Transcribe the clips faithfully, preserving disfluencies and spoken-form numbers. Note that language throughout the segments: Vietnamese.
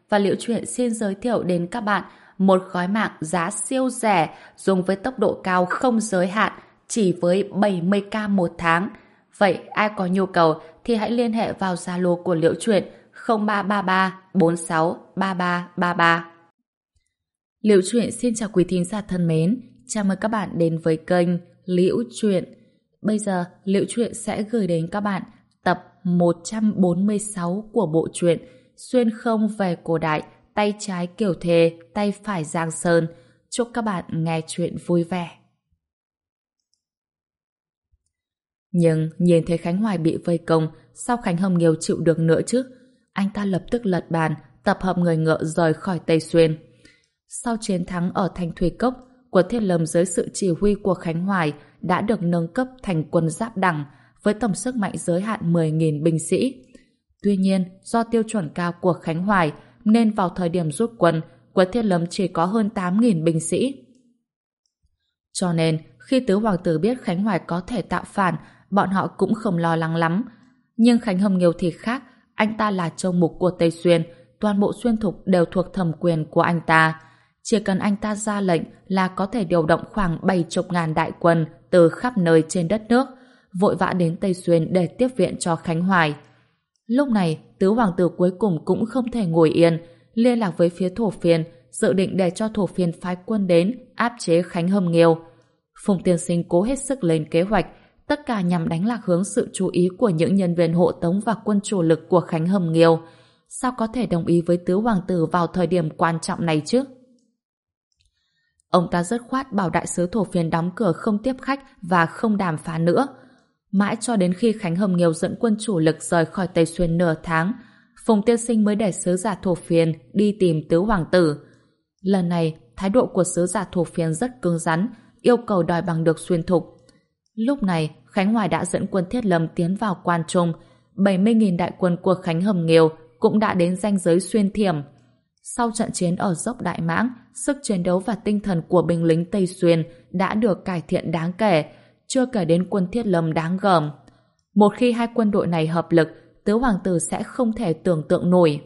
và Liễu Chuyện xin giới thiệu đến các bạn một gói mạng giá siêu rẻ dùng với tốc độ cao không giới hạn chỉ với bảy mươi k một tháng. Vậy ai có nhu cầu thì hãy liên hệ vào Zalo của Liễu Chuyện không ba ba ba bốn sáu ba ba ba ba. Liễu Chuyện xin chào quý thính giả thân mến, chào mừng các bạn đến với kênh Liễu Chuyện. Bây giờ Liễu Chuyện sẽ gửi đến các bạn tập một trăm bốn mươi sáu của bộ truyện Xuyên không về cổ đại, tay trái Kiều Thề, tay phải Giang Sơn. Chúc các bạn nghe chuyện vui vẻ. Nhưng nhìn thấy Khánh Hoài bị vây công, sao Khánh Hồng Nghiêu chịu được nữa chứ? Anh ta lập tức lật bàn, tập hợp người ngựa rời khỏi Tây Xuyên. Sau chiến thắng ở thành Thủy Cốc, Quân Thiết Lâm dưới sự chỉ huy của Khánh Hoài đã được nâng cấp thành quân giáp đẳng với tổng sức mạnh giới hạn mười nghìn binh sĩ. Tuy nhiên, do tiêu chuẩn cao của Khánh Hoài nên vào thời điểm rút quân, Quân Thiết Lâm chỉ có hơn tám nghìn binh sĩ. Cho nên, khi tứ hoàng tử biết Khánh Hoài có thể tạo phản, bọn họ cũng không lo lắng lắm. Nhưng Khánh Hồng Nghiêu thì khác, anh ta là châu mục của Tây Xuyên, toàn bộ xuyên thục đều thuộc thẩm quyền của anh ta. Chỉ cần anh ta ra lệnh là có thể điều động khoảng bảy mươi ngàn đại quân từ khắp nơi trên đất nước, vội vã đến Tây Xuyên để tiếp viện cho Khánh Hoài. Lúc này, tứ hoàng tử cuối cùng cũng không thể ngồi yên, liên lạc với phía Thổ Phiên, dự định để cho Thổ Phiên phái quân đến áp chế Khánh Hồng Nghiêu. Phùng Tiên Sinh cố hết sức lên kế hoạch, tất cả nhằm đánh lạc hướng sự chú ý của những nhân viên hộ tống và quân chủ lực của Khánh Hồng Nghiêu. Sao có thể đồng ý với tứ hoàng tử vào thời điểm quan trọng này chứ? Ông ta dứt khoát bảo đại sứ Thổ Phiên đóng cửa không tiếp khách và không đàm phán nữa. Mãi cho đến khi Khánh Hồng Nghiêu dẫn quân chủ lực rời khỏi Tây Xuyên nửa tháng, Phùng Tiên Sinh mới để sứ giả Thổ Phiên đi tìm tứ hoàng tử. Lần này, thái độ của sứ giả Thổ Phiên rất cứng rắn, yêu cầu đòi bằng được xuyên thục. Lúc này, Khánh Hoài đã dẫn quân Thiết Lâm tiến vào Quan Trung, bảy mươi nghìn đại quân của Khánh Hồng Nghiêu cũng đã đến ranh giới xuyên thiểm. Sau trận chiến ở dốc Đại Mãng, sức chiến đấu và tinh thần của binh lính Tây Xuyên đã được cải thiện đáng kể, chưa kể đến quân Thiết Lâm đáng gờm. Một khi hai quân đội này hợp lực, tứ hoàng tử sẽ không thể tưởng tượng nổi.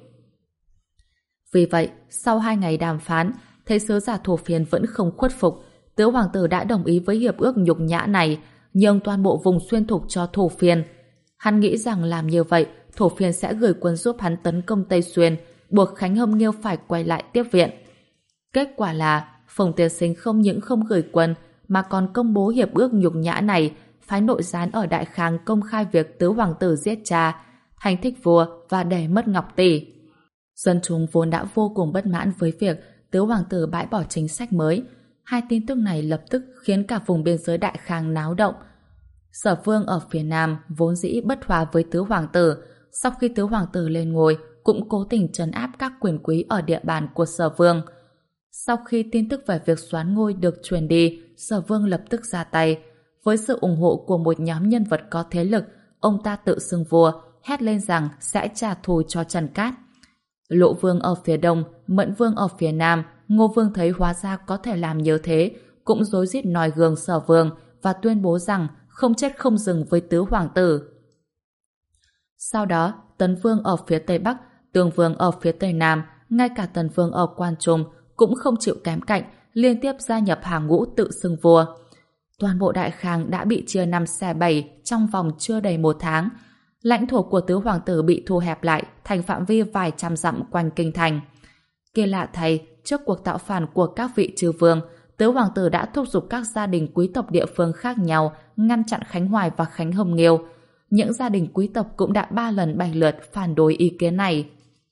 Vì vậy, sau hai ngày đàm phán, thấy sứ giả Thổ Phiên vẫn không khuất phục, tứ hoàng tử đã đồng ý với hiệp ước nhục nhã này, nhường toàn bộ vùng xuyên thục cho Thổ Phiên. Hắn nghĩ rằng làm như vậy, Thổ Phiên sẽ gửi quân giúp hắn tấn công Tây Xuyên, buộc Khánh Hồng Nghiêu phải quay lại tiếp viện. Kết quả là Phùng Tiên Sinh không những không gửi quân mà còn công bố hiệp ước nhục nhã này, phái nội gián ở Đại Khang công khai việc tứ hoàng tử giết cha, hành thích vua và để mất Ngọc Tỷ. Dân chúng vốn đã vô cùng bất mãn với việc tứ hoàng tử bãi bỏ chính sách mới. Hai tin tức này lập tức khiến cả vùng biên giới Đại Khang náo động. Sở Vương ở phía Nam vốn dĩ bất hòa với tứ hoàng tử, sau khi tứ hoàng tử lên ngôi cũng cố tình trấn áp các quyền quý ở địa bàn của Sở Vương. Sau khi tin tức về việc soán ngôi được truyền đi, Sở Vương lập tức ra tay. Với sự ủng hộ của một nhóm nhân vật có thế lực, ông ta tự xưng vua, hét lên rằng sẽ trả thù cho Trần Cát. Lộ Vương ở phía Đông, Mẫn Vương ở phía Nam, Ngô Vương thấy hóa ra có thể làm như thế, cũng rối rít noi gương Sở Vương và tuyên bố rằng không chết không dừng với tứ hoàng tử. Sau đó, Tấn Vương ở phía Tây Bắc, Tương Vương ở phía Tây Nam, ngay cả Tần Vương ở Quan Trung cũng không chịu kém cạnh, liên tiếp gia nhập hàng ngũ tự xưng vua. Toàn bộ Đại Khang đã bị chia năm xẻ bảy trong vòng chưa đầy một tháng. Lãnh thổ của tứ hoàng tử bị thu hẹp lại thành phạm vi vài trăm dặm quanh kinh thành. Kỳ lạ thay, trước cuộc tạo phản của các vị chư vương, tứ hoàng tử đã thúc giục các gia đình quý tộc địa phương khác nhau ngăn chặn Khánh Hoài và Khánh Hồng Nghiêu. Những gia đình quý tộc cũng đã ba lần bảy lượt phản đối ý kiến này.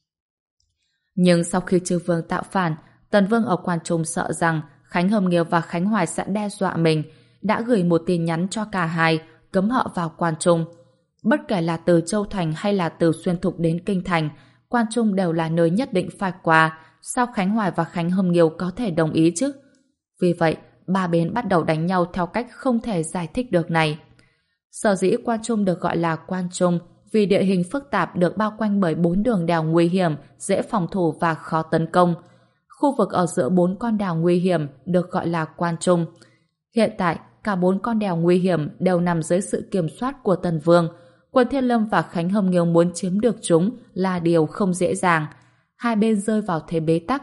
Nhưng sau khi chư vương tạo phản, Tần Vương ở Quan Trung sợ rằng Khánh Hồng Nghiêu và Khánh Hoài sẽ đe dọa mình, đã gửi một tin nhắn cho cả hai, cấm họ vào Quan Trung. Bất kể là từ Châu Thành hay là từ Xuyên Thục đến Kinh Thành, Quan Trung đều là nơi nhất định phải qua, sao Khánh Hoài và Khánh Hồng Nghiêu có thể đồng ý chứ? Vì vậy, ba bên bắt đầu đánh nhau theo cách không thể giải thích được này. Sở dĩ Quan Trung được gọi là Quan Trung vì địa hình phức tạp, được bao quanh bởi bốn đường đèo nguy hiểm, dễ phòng thủ và khó tấn công. Khu vực ở giữa bốn con đèo nguy hiểm được gọi là Quan Trung. Hiện tại, cả bốn con đèo nguy hiểm đều nằm dưới sự kiểm soát của Tần Vương. Quân Thiết Lâm và Khánh Hồng Nghiêu muốn chiếm được chúng là điều không dễ dàng. hai bên rơi vào thế bế tắc.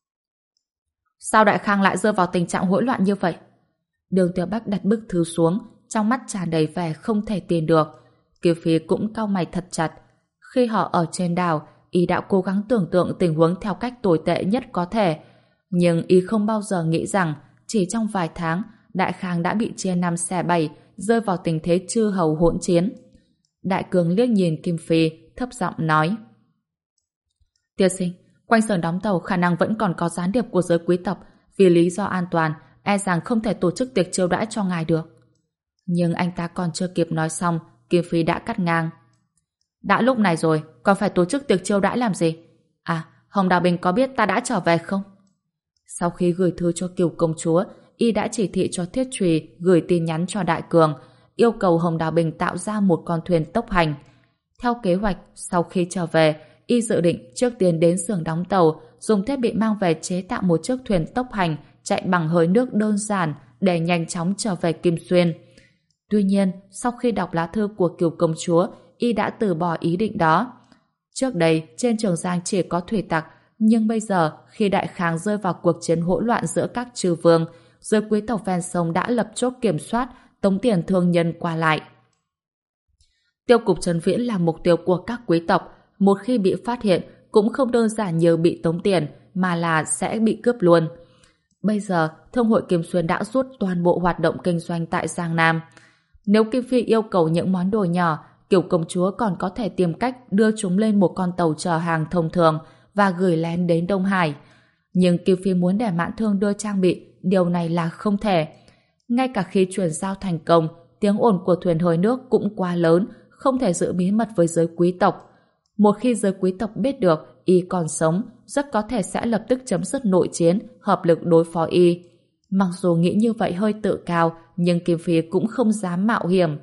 Sao Đại Khang lại rơi vào tình trạng hỗn loạn như vậy? Đường Tiểu Bắc đặt bức thư xuống, trong mắt tràn đầy vẻ không thể tin được. Kiều Phi cũng cau mày thật chặt. Khi họ ở trên đảo, y đã cố gắng tưởng tượng tình huống theo cách tồi tệ nhất có thể. Nhưng y không bao giờ nghĩ rằng chỉ trong vài tháng, Đại Khang đã bị chia năm xẻ bảy, rơi vào tình thế chư hầu hỗn chiến. Đại Cường liếc nhìn Kim Phi, thấp giọng nói: Tiên sinh, quanh sườn đóng tàu khả năng vẫn còn có gián điệp của giới quý tộc, vì lý do an toàn, e rằng không thể tổ chức tiệc chiêu đãi cho ngài được. Nhưng anh ta còn chưa kịp nói xong, Kim Phi đã cắt ngang. Đã lúc này rồi, còn phải tổ chức tiệc chiêu đãi làm gì? À, Hồng Đào Bình có biết ta đã trở về không? Sau khi gửi thư cho Kiều công chúa, y đã chỉ thị cho Thiết Trùy gửi tin nhắn cho Đại Cường, yêu cầu Hồng Đào Bình tạo ra một con thuyền tốc hành. Theo kế hoạch, sau khi trở về, y dự định trước tiên đến xưởng đóng tàu, dùng thiết bị mang về chế tạo một chiếc thuyền tốc hành chạy bằng hơi nước đơn giản để nhanh chóng trở về Kim Xuyên. Tuy nhiên, sau khi đọc lá thư của Kiều công chúa, y đã từ bỏ ý định đó. Trước đây, trên Trường Giang chỉ có thủy tặc, nhưng bây giờ, khi Đại Khang rơi vào cuộc chiến hỗn loạn giữa các chư vương, giới quý tộc ven sông đã lập chốt kiểm soát, tống tiền thương nhân qua lại. Tiêu cục Trấn Viễn là mục tiêu của các quý tộc, một khi bị phát hiện cũng không đơn giản như bị tống tiền, mà là sẽ bị cướp luôn. Bây giờ, Thương hội Kim Xuyên đã rút toàn bộ hoạt động kinh doanh tại Giang Nam. Nếu Kim Phi yêu cầu những món đồ nhỏ, Kiều công chúa còn có thể tìm cách đưa chúng lên một con tàu chở hàng thông thường và gửi lén đến Đông Hải. Nhưng Kim Phi muốn để Mãn Thương đưa trang bị, điều này là không thể. Ngay cả khi chuyển giao thành công, tiếng ồn của thuyền hơi nước cũng quá lớn, không thể giữ bí mật với giới quý tộc. Một khi giới quý tộc biết được y còn sống, rất có thể sẽ lập tức chấm dứt nội chiến, hợp lực đối phó y. Mặc dù nghĩ như vậy hơi tự cao, nhưng Kim Phi cũng không dám mạo hiểm.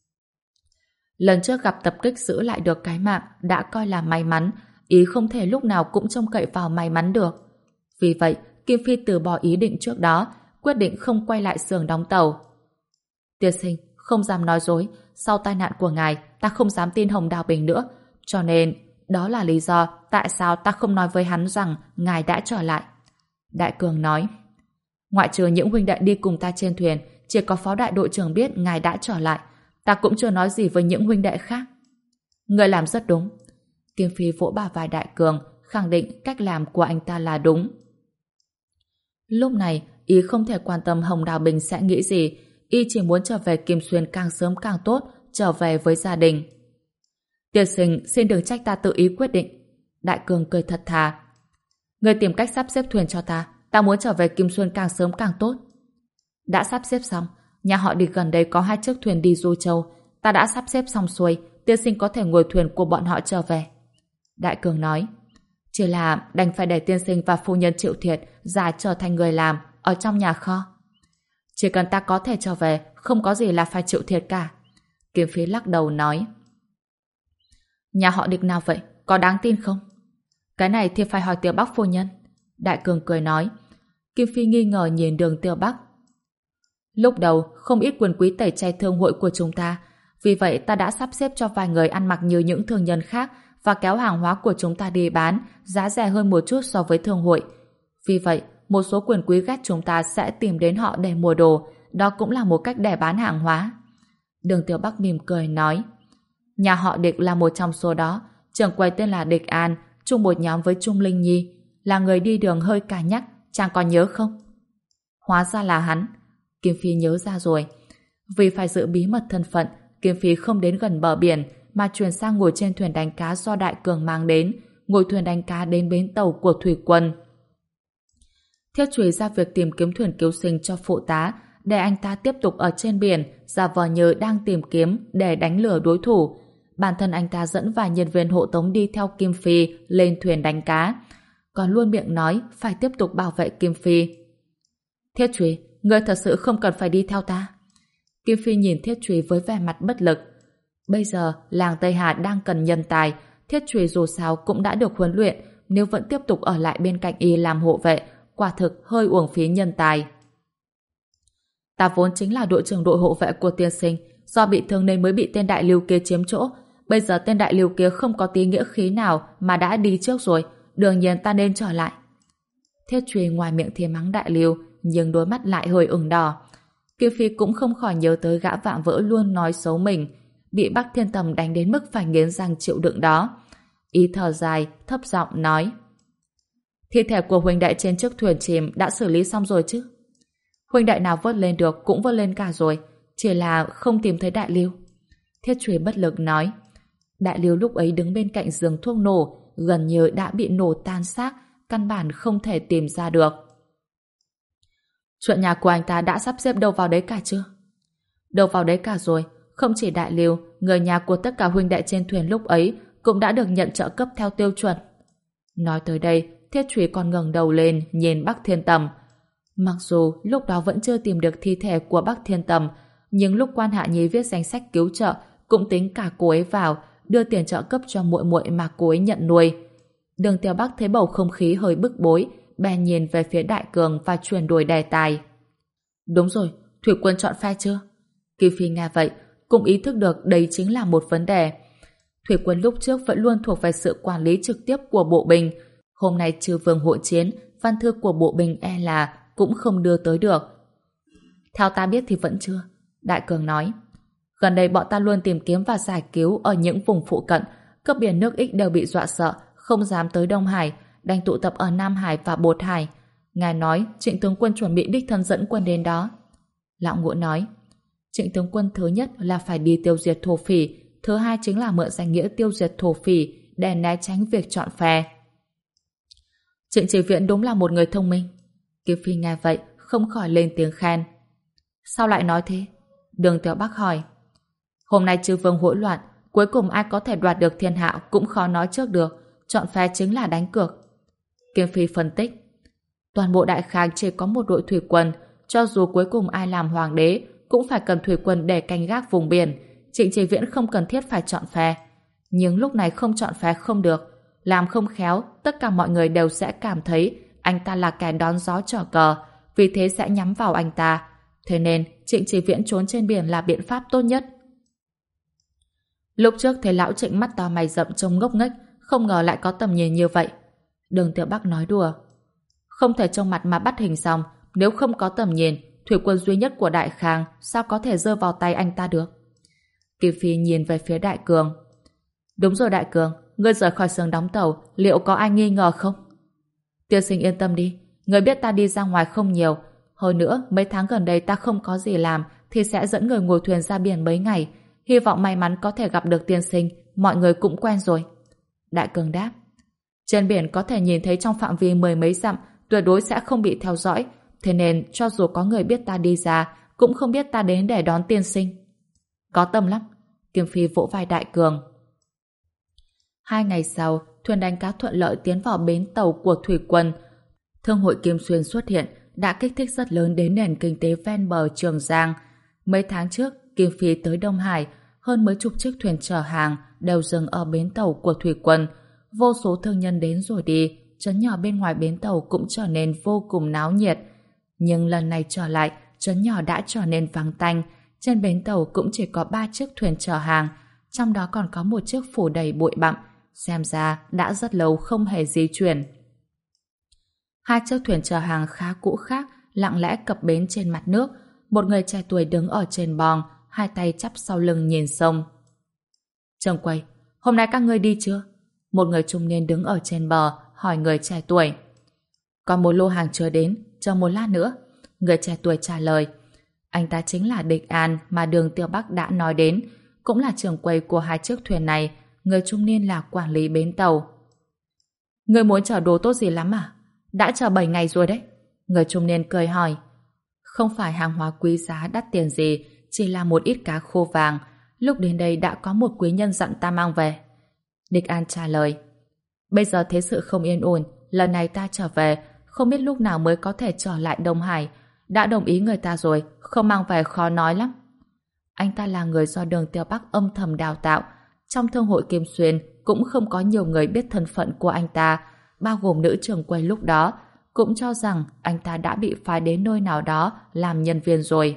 Lần trước gặp tập kích giữ lại được cái mạng đã coi là may mắn, ý không thể lúc nào cũng trông cậy vào may mắn được. Vì vậy, Kim Phi từ bỏ ý định trước đó, quyết định không quay lại xưởng đóng tàu. Tiên sinh, không dám nói dối, sau tai nạn của ngài, ta không dám tin Hồng Đào Bình nữa, cho nên đó là lý do tại sao ta không nói với hắn rằng ngài đã trở lại. Đại Cường nói, ngoại trừ những huynh đệ đi cùng ta trên thuyền, chỉ có phó đại đội trưởng biết ngài đã trở lại. Ta cũng chưa nói gì với những huynh đệ khác. Người làm rất đúng. Kim Phi vỗ bả vai Đại Cường, khẳng định cách làm của anh ta là đúng. Lúc này, y không thể quan tâm Hồng Đào Bình sẽ nghĩ gì, y chỉ muốn trở về Kim Xuyên càng sớm càng tốt, trở về với gia đình. Tiên sinh, xin đừng trách ta tự ý quyết định. Đại Cường cười thật thà. Người tìm cách sắp xếp thuyền cho ta, ta muốn trở về Kim Xuyên càng sớm càng tốt. Đã sắp xếp xong, nhà họ đi gần đây có hai chiếc thuyền đi Du Châu, ta đã sắp xếp xong xuôi, tiên sinh có thể ngồi thuyền của bọn họ trở về. Đại Cường nói, chỉ là đành phải để tiên sinh và phu nhân chịu thiệt, giả trở thành người làm ở trong nhà kho. Chỉ cần ta có thể trở về, không có gì là phải chịu thiệt cả. Kiếm Phi lắc đầu nói, nhà họ Địch nào vậy, có đáng tin không? Cái này thì phải hỏi Tiểu Bắc phu nhân. Đại Cường cười nói. Kim Phi nghi ngờ nhìn Đường Tiểu Bắc. Lúc đầu không ít quyền quý tẩy chay thương hội của chúng ta, vì vậy ta đã sắp xếp cho vài người ăn mặc như những thương nhân khác và kéo hàng hóa của chúng ta đi bán, giá rẻ hơn một chút so với thương hội. Vì vậy, một số quyền quý ghét chúng ta sẽ tìm đến họ để mua đồ, đó cũng là một cách để bán hàng hóa. Đường Tiểu Bắc mỉm cười nói, nhà họ Địch là một trong số đó, trưởng quầy tên là Địch An, chung một nhóm với Trung Linh Nhi, là người đi đường hơi cà nhắc, chàng còn nhớ không? Hóa ra là hắn. Kim Phi nhớ ra rồi. Vì phải giữ bí mật thân phận, Kim Phi không đến gần bờ biển, mà chuyển sang ngồi trên thuyền đánh cá do Đại Cường mang đến, ngồi thuyền đánh cá đến bến tàu của thủy quân. Thiết Trùy ra việc tìm kiếm thuyền cứu sinh cho phụ tá, để anh ta tiếp tục ở trên biển, giả vờ như đang tìm kiếm để đánh lừa đối thủ. Bản thân anh ta dẫn vài nhân viên hộ tống đi theo Kim Phi lên thuyền đánh cá, còn luôn miệng nói phải tiếp tục bảo vệ Kim Phi. Thiết Trùy, ngươi thật sự không cần phải đi theo ta. Kim Phi nhìn Thiết Trùy với vẻ mặt bất lực. Bây giờ, làng Tây Hà đang cần nhân tài, Thiết Trùy dù sao cũng đã được huấn luyện, nếu vẫn tiếp tục ở lại bên cạnh y làm hộ vệ, quả thực hơi uổng phí nhân tài. Ta vốn chính là đội trưởng đội hộ vệ của tiên sinh, do bị thương nên mới bị tên đại lưu kia chiếm chỗ. Bây giờ tên đại lưu kia không có tí nghĩa khí nào mà đã đi trước rồi, đương nhiên ta nên trở lại. Thiết Truy ngoài miệng thì mắng Đại Lưu, nhưng đôi mắt lại hơi ửng đỏ. Kim Phi cũng không khỏi nhớ tới gã vạm vỡ luôn nói xấu mình, bị Bắc Thiên Tầm đánh đến mức phải nghiến răng chịu đựng đó. Ý thở dài, thấp giọng nói: thi thể của huynh đệ trên chiếc thuyền chìm đã xử lý xong rồi chứ? Huynh đệ nào vớt lên được cũng vớt lên cả rồi, chỉ là không tìm thấy Đại Lưu. Thiết Truy bất lực nói. Đại Lưu lúc ấy đứng bên cạnh giường thuốc nổ, gần như đã bị nổ tan xác, căn bản không thể tìm ra được. Chuyện nhà của anh ta đã sắp xếp đâu vào đấy cả chưa? Đâu vào đấy cả rồi, không chỉ Đại Lưu, người nhà của tất cả huynh đệ trên thuyền lúc ấy cũng đã được nhận trợ cấp theo tiêu chuẩn. Nói tới đây, Thiết Truy còn ngẩng đầu lên nhìn Bắc Thiên Tầm. Mặc dù lúc đó vẫn chưa tìm được thi thể của Bắc Thiên Tầm, nhưng lúc Quan Hạ Nhi viết danh sách cứu trợ cũng tính cả cô ấy vào, đưa tiền trợ cấp cho muội muội mà cô ấy nhận nuôi. Đường Tiểu Bắc thấy bầu không khí hơi bức bối, bèn nhìn về phía Đại Cường và chuyển đổi đề tài. Đúng rồi, Thủy Quân chọn phe chưa? Kim Phi nghe vậy, cũng ý thức được đây chính là một vấn đề. Thủy Quân lúc trước vẫn luôn thuộc về sự quản lý trực tiếp của bộ binh. Hôm nay trừ vương hội chiến, văn thư của bộ binh e là cũng không đưa tới được. Theo ta biết thì vẫn chưa. Đại Cường nói. Gần đây bọn ta luôn tìm kiếm và giải cứu ở những vùng phụ cận, cấp biển nước Ích đều bị dọa sợ, không dám tới Đông Hải, đành tụ tập ở Nam Hải và Bột Hải. Ngài nói Trịnh tướng quân chuẩn bị đích thân dẫn quân đến đó. Lão Ngũ nói. Trịnh tướng quân thứ nhất là phải đi tiêu diệt thổ phỉ, thứ hai chính là mượn danh nghĩa tiêu diệt thổ phỉ để né tránh việc chọn phe. Trịnh Chỉ Viễn đúng là một người thông minh. Kim Phi nghe vậy không khỏi lên tiếng khen. Sao lại nói thế? Đường Tiểu Bắc hỏi. Hôm nay chư vương hỗn loạn, cuối cùng ai có thể đoạt được thiên hạ cũng khó nói trước được, chọn phe chính là đánh cược. Kim Phi phân tích. Toàn bộ Đại Khang chỉ có một đội thủy quân, cho dù cuối cùng ai làm hoàng đế cũng phải cần thủy quân để canh gác vùng biển. Trịnh Chỉ Viễn không cần thiết phải chọn phe. Nhưng lúc này không chọn phe không được. Làm không khéo, tất cả mọi người đều sẽ cảm thấy anh ta là kẻ đón gió chở cờ, vì thế sẽ nhắm vào anh ta. Thế nên, Trịnh Chỉ Viễn trốn trên biển là biện pháp tốt nhất. Lúc trước thấy lão Trịnh mắt to mày rậm trông ngốc nghếch, không ngờ lại có tầm nhìn như vậy. Đường Tiểu Bắc nói đùa. Không thể trông mặt mà bắt hình xong, nếu không có tầm nhìn, thủy quân duy nhất của Đại Khang sao có thể rơi vào tay anh ta được? Kim Phi nhìn về phía Đại Cường. Đúng rồi Đại Cường, ngươi rời khỏi xưởng đóng tàu, liệu có ai nghi ngờ không? Tiên sinh yên tâm đi, ngươi biết ta đi ra ngoài không nhiều. Hơn nữa, mấy tháng gần đây ta không có gì làm thì sẽ dẫn người ngồi thuyền ra biển mấy ngày. Hy vọng may mắn có thể gặp được tiên sinh, mọi người cũng quen rồi. Đại Cường đáp. Trên biển có thể nhìn thấy trong phạm vi mười mấy dặm, tuyệt đối sẽ không bị theo dõi. Thế nên, cho dù có người biết ta đi ra, cũng không biết ta đến để đón tiên sinh. Có tâm lắm. Kim Phi vỗ vai Đại Cường. Hai ngày sau, thuyền đánh cá thuận lợi tiến vào bến tàu của thủy quân. Thương hội Kim Xuyên xuất hiện đã kích thích rất lớn đến nền kinh tế ven bờ Trường Giang. Mấy tháng trước, Kim Phi tới Đông Hải, hơn mấy chục chiếc thuyền chở hàng đều dừng ở bến tàu của thủy quân. Vô số thương nhân đến rồi đi, trấn nhỏ bên ngoài bến tàu cũng trở nên vô cùng náo nhiệt. Nhưng lần này trở lại, trấn nhỏ đã trở nên vắng tanh. Trên bến tàu cũng chỉ có ba chiếc thuyền chở hàng, trong đó còn có một chiếc phủ đầy bụi bặm, xem ra đã rất lâu không hề di chuyển. Hai chiếc thuyền chở hàng khá cũ khác lặng lẽ cập bến trên mặt nước. Một người trẻ tuổi đứng ở trên bong, hai tay chắp sau lưng nhìn sông. Trông quay, hôm nay các ngươi đi chưa? Một người trung niên đứng ở trên bờ hỏi người trẻ tuổi. Còn một lô hàng chưa đến, chờ một lát nữa. Người trẻ tuổi trả lời. Anh ta chính là Địch An mà Đường Tiểu Bắc đã nói đến, cũng là trưởng quầy của hai chiếc thuyền này. Người trung niên là quản lý bến tàu. Người muốn chở đồ tốt gì lắm à? Đã chờ bảy ngày rồi đấy. Người trung niên cười hỏi. Không phải hàng hóa quý giá đắt tiền gì, chỉ là một ít cá khô vàng. Lúc đến đây đã có một quý nhân dặn ta mang về. Địch An trả lời. Bây giờ thế sự không yên ổn, lần này ta trở về, không biết lúc nào mới có thể trở lại Đông Hải. Đã đồng ý người ta rồi, không mang về khó nói lắm. Anh ta là người do Đường Tiểu Bắc âm thầm đào tạo. Trong thương hội Kim Xuyên cũng không có nhiều người biết thân phận của anh ta, bao gồm nữ trưởng quầy lúc đó, cũng cho rằng anh ta đã bị phái đến nơi nào đó làm nhân viên rồi.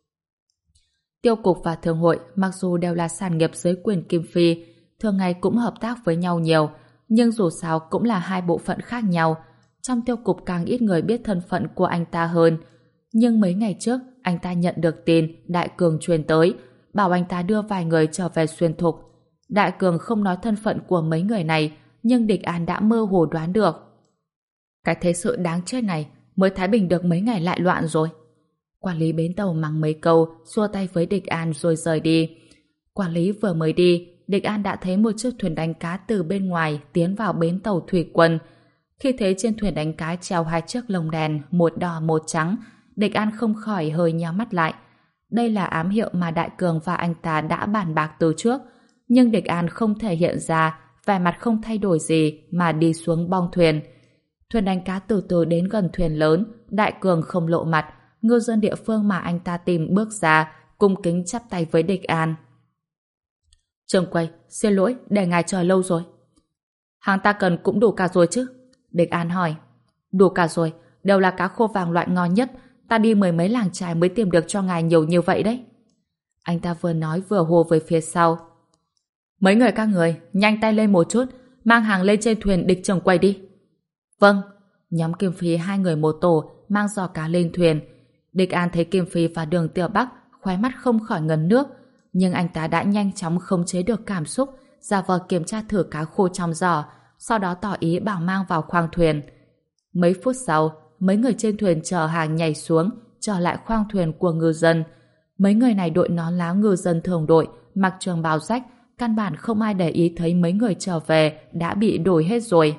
Tiêu cục và thương hội mặc dù đều là sản nghiệp dưới quyền Kim Phi, thường ngày cũng hợp tác với nhau nhiều, nhưng dù sao cũng là hai bộ phận khác nhau. Trong tiêu cục càng ít người biết thân phận của anh ta hơn. Nhưng mấy ngày trước, anh ta nhận được tin Đại Cường truyền tới, bảo anh ta đưa vài người trở về Xuyên Thục. Đại Cường không nói thân phận của mấy người này, nhưng Địch An đã mơ hồ đoán được. Cái thế sự đáng chết này mới thái bình được mấy ngày lại loạn rồi. Quản lý bến tàu mắng mấy câu, xua tay với Địch An rồi rời đi. Quản lý vừa mới đi, Địch An đã thấy một chiếc thuyền đánh cá từ bên ngoài tiến vào bến tàu thủy quân. Khi thấy trên thuyền đánh cá treo hai chiếc lồng đèn, một đỏ một trắng, Địch An không khỏi hơi nhíu mắt lại. Đây là ám hiệu mà Đại Cường và anh ta đã bàn bạc từ trước, nhưng Địch An không thể hiện ra, vẻ mặt không thay đổi gì mà đi xuống bong thuyền. Thuyền đánh cá từ từ đến gần thuyền lớn, Đại Cường không lộ mặt, ngư dân địa phương mà anh ta tìm bước ra, cung kính chắp tay với Địch An. Trường quay, xin lỗi, để ngài chờ lâu rồi. Hàng ta cần cũng đủ cả rồi chứ? Địch An hỏi. Đủ cả rồi, đều là cá khô vàng loại ngon nhất, ta đi mười mấy làng chài mới tìm được cho ngài nhiều như vậy đấy. Anh ta vừa nói vừa hô về phía sau. Mấy người các người, nhanh tay lên một chút, mang hàng lên trên thuyền Địch Trường quay đi. Vâng. Nhóm Kim Phi hai người một tổ mang giò cá lên thuyền. Địch An thấy Kim Phi và Đường Tiểu Bắc, khóe mắt không khỏi ngấn nước, nhưng anh ta đã nhanh chóng khống chế được cảm xúc, giả vờ kiểm tra thử cá khô trong giò, sau đó tỏ ý bảo mang vào khoang thuyền. Mấy phút sau, mấy người trên thuyền chở hàng nhảy xuống, trở lại khoang thuyền của ngư dân. Mấy người này đội nón lá ngư dân thường đội, mặc trường bào rách, căn bản không ai để ý thấy mấy người trở về đã bị đổi hết rồi.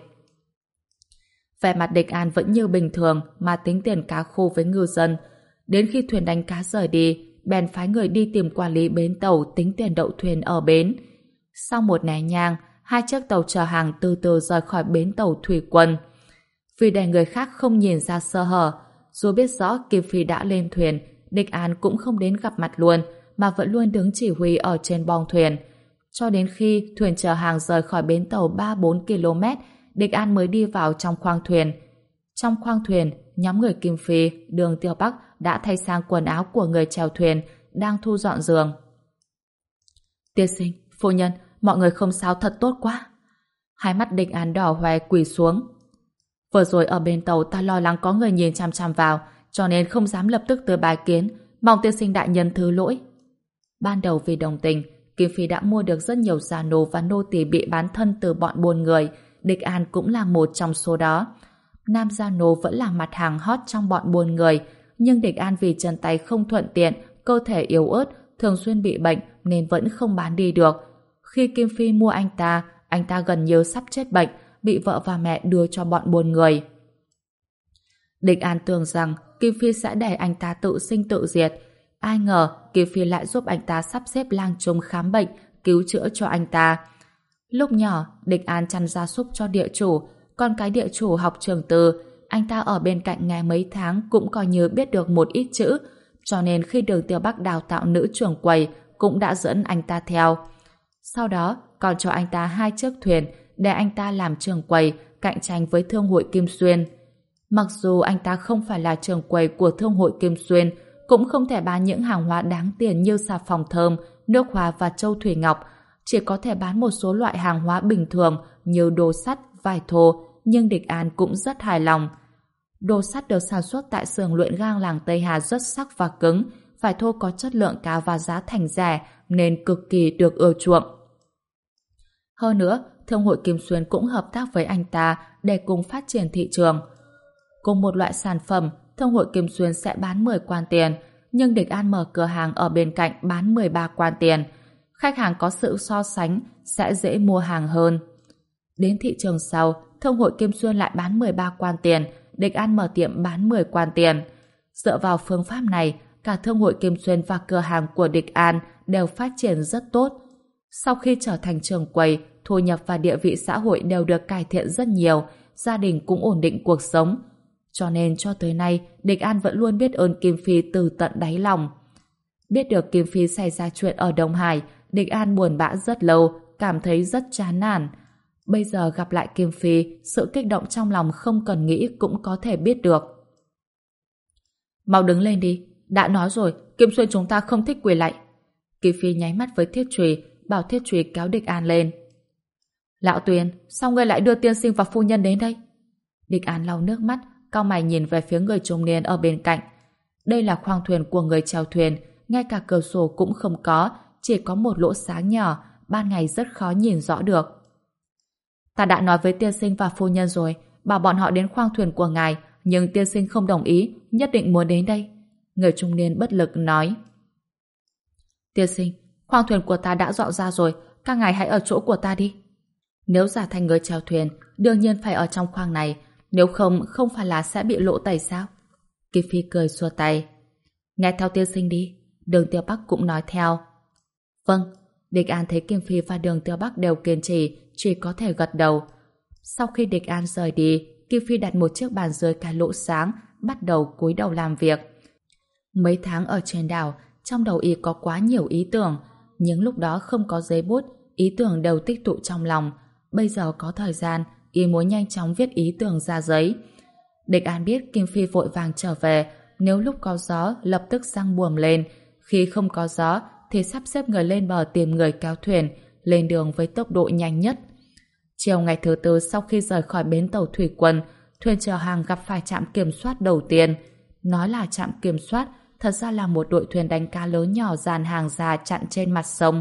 Vẻ mặt Địch An vẫn như bình thường mà tính tiền cá khô với ngư dân. Đến khi thuyền đánh cá rời đi, bèn phái người đi tìm quản lý bến tàu tính tiền đậu thuyền ở bến. Sau một nén nhang, hai chiếc tàu chở hàng từ từ rời khỏi bến tàu thủy quân. Vì để người khác không nhìn ra sơ hở, dù biết rõ Kim Phi đã lên thuyền, Địch An cũng không đến gặp mặt luôn, mà vẫn luôn đứng chỉ huy ở trên bong thuyền. Cho đến khi thuyền chở hàng rời khỏi bến tàu ba bốn ki lô mét, Địch An mới đi vào trong khoang thuyền. Trong khoang thuyền, nhóm người Kim Phi, Đường Tiêu Bắc đã thay sang quần áo của người chèo thuyền, đang thu dọn giường. Tiên sinh, phu nhân, mọi người không sao thật tốt quá. Hai mắt Địch An đỏ hoe quỳ xuống. Vừa rồi ở bên tàu ta lo lắng có người nhìn chằm chằm vào, cho nên không dám lập tức tới bài kiến, mong tiên sinh đại nhân thứ lỗi. Ban đầu vì đồng tình, Kim Phi đã mua được rất nhiều già nô và nô tỳ bị bán thân từ bọn buôn người. Địch An cũng là một trong số đó. Nam gia nô vẫn là mặt hàng hot trong bọn buôn người, nhưng Địch An vì chân tay không thuận tiện, cơ thể yếu ớt, thường xuyên bị bệnh nên vẫn không bán đi được. Khi Kim Phi mua anh ta, anh ta gần như sắp chết bệnh, bị vợ và mẹ đưa cho bọn buôn người. Địch An tưởng rằng Kim Phi sẽ để anh ta tự sinh tự diệt. Ai ngờ Kim Phi lại giúp anh ta sắp xếp lang trung khám bệnh, cứu chữa cho anh ta. Lúc nhỏ, Địch An chăn gia súc cho địa chủ, con cái địa chủ học trường tư, anh ta ở bên cạnh nghe mấy tháng cũng coi như biết được một ít chữ, cho nên khi Đường Tiêu Bắc đào tạo nữ trưởng quầy cũng đã dẫn anh ta theo. Sau đó, còn cho anh ta hai chiếc thuyền để anh ta làm trưởng quầy cạnh tranh với Thương hội Kim Xuyên. Mặc dù anh ta không phải là trưởng quầy của Thương hội Kim Xuyên, cũng không thể bán những hàng hóa đáng tiền như xà phòng thơm, nước hoa và châu thủy ngọc, chỉ có thể bán một số loại hàng hóa bình thường như đồ sắt, vải thô, nhưng Địch An cũng rất hài lòng. Đồ sắt được sản xuất tại xưởng luyện gang làng Tây Hà rất sắc và cứng, vải thô có chất lượng cao và giá thành rẻ nên cực kỳ được ưa chuộng. Hơn nữa, Thương hội Kim Xuyên cũng hợp tác với anh ta để cùng phát triển thị trường. Cùng một loại sản phẩm, Thương hội Kim Xuyên sẽ bán mười quan tiền, nhưng Địch An mở cửa hàng ở bên cạnh bán mười ba quan tiền. Khách hàng có sự so sánh sẽ dễ mua hàng hơn. Đến thị trường sau, Thương hội Kim Xuyên lại bán mười ba quan tiền, Địch An mở tiệm bán mười quan tiền. Dựa vào phương pháp này, cả Thương hội Kim Xuyên và cửa hàng của Địch An đều phát triển rất tốt. Sau khi trở thành trưởng quầy, thu nhập và địa vị xã hội đều được cải thiện rất nhiều, gia đình cũng ổn định cuộc sống. Cho nên cho tới nay, Địch An vẫn luôn biết ơn Kim Phi từ tận đáy lòng. Biết được Kim Phi xảy ra chuyện ở Đông Hải, Địch An buồn bã rất lâu, cảm thấy rất chán nản. Bây giờ gặp lại Kim Phi, sự kích động trong lòng không cần nghĩ cũng có thể biết được. Mau đứng lên đi, đã nói rồi, Kim Xuyên chúng ta không thích quỳ lạy. Kim Phi nháy mắt với Thiết Trùy, bảo Thiết Trùy kéo Địch An lên. Lão Tuyền, sao ngươi lại đưa tiên sinh và phu nhân đến đây? Địch An lau nước mắt, cau mày nhìn về phía người trung niên ở bên cạnh. Đây là khoang thuyền của người chèo thuyền, ngay cả cửa sổ cũng không có, chỉ có một lỗ sáng nhỏ, ban ngày rất khó nhìn rõ được. Ta đã nói với tiên sinh và phu nhân rồi, bảo bọn họ đến khoang thuyền của ngài, nhưng tiên sinh không đồng ý, nhất định muốn đến đây. Người trung niên bất lực nói. Tiên sinh, khoang thuyền của ta đã dọn ra rồi, các ngài hãy ở chỗ của ta đi. Nếu giả thành người chèo thuyền, đương nhiên phải ở trong khoang này, nếu không, không phải là sẽ bị lộ tẩy sao? Kim Phi cười xua tay. Nghe theo tiên sinh đi. Đường Tiêu Bắc cũng nói theo. Vâng. Địch An thấy Kim Phi và Đường Tiêu Bắc đều kiên trì, chỉ có thể gật đầu. Sau khi Địch An rời đi, Kim Phi đặt một chiếc bàn dưới cái lỗ sáng, bắt đầu cúi đầu làm việc. Mấy tháng ở trên đảo, trong đầu y có quá nhiều ý tưởng, nhưng lúc đó không có giấy bút, ý tưởng đều tích tụ trong lòng. Bây giờ có thời gian, y muốn nhanh chóng viết ý tưởng ra giấy. Địch An biết Kim Phi vội vàng trở về, nếu lúc có gió lập tức giăng buồm lên, khi không có gió thì sắp xếp người lên bờ tìm người kéo thuyền, lên đường với tốc độ nhanh nhất. Chiều ngày thứ tư sau khi rời khỏi bến tàu thủy quân, thuyền chở hàng gặp phải trạm kiểm soát đầu tiên. Nói là trạm kiểm soát, thật ra là một đội thuyền đánh cá lớn nhỏ dàn hàng dài chặn trên mặt sông.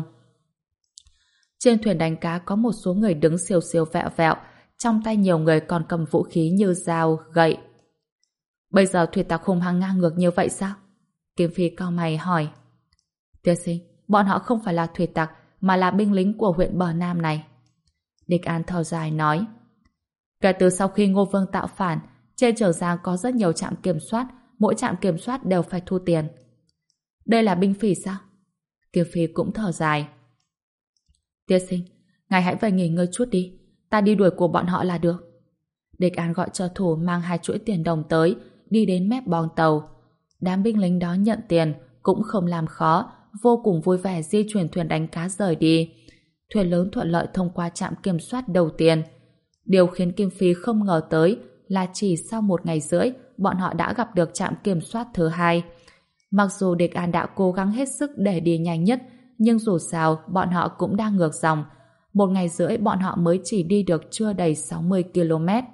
Trên thuyền đánh cá có một số người đứng siêu siêu vẹo vẹo, trong tay nhiều người còn cầm vũ khí như dao, gậy. Bây giờ thủy tặc hung hăng ngang ngược như vậy sao? Kim Phi cau mày hỏi. Tiên sinh, bọn họ không phải là thủy tặc, mà là binh lính của huyện Bờ Nam này. Địch An thở dài nói. Kể từ sau khi Ngô Vương tạo phản, trên Trường Giang có rất nhiều trạm kiểm soát, mỗi trạm kiểm soát đều phải thu tiền. Đây là binh phỉ sao? Kim Phi cũng thở dài. Tiên sinh, ngài hãy về nghỉ ngơi chút đi, ta đi đuổi của bọn họ là được. Địch An gọi trợ thủ mang hai chuỗi tiền đồng tới, đi đến mép bong tàu. Đám binh lính đó nhận tiền, cũng không làm khó, vô cùng vui vẻ di chuyển thuyền đánh cá rời đi. Thuyền lớn thuận lợi thông qua trạm kiểm soát đầu tiên. Điều khiến Kim Phi không ngờ tới là chỉ sau một ngày rưỡi, bọn họ đã gặp được trạm kiểm soát thứ hai. Mặc dù Địch An đã cố gắng hết sức để đi nhanh nhất, nhưng dù sao bọn họ cũng đang ngược dòng. Một ngày rưỡi bọn họ mới chỉ đi được chưa đầy sáu mươi ki lô mét.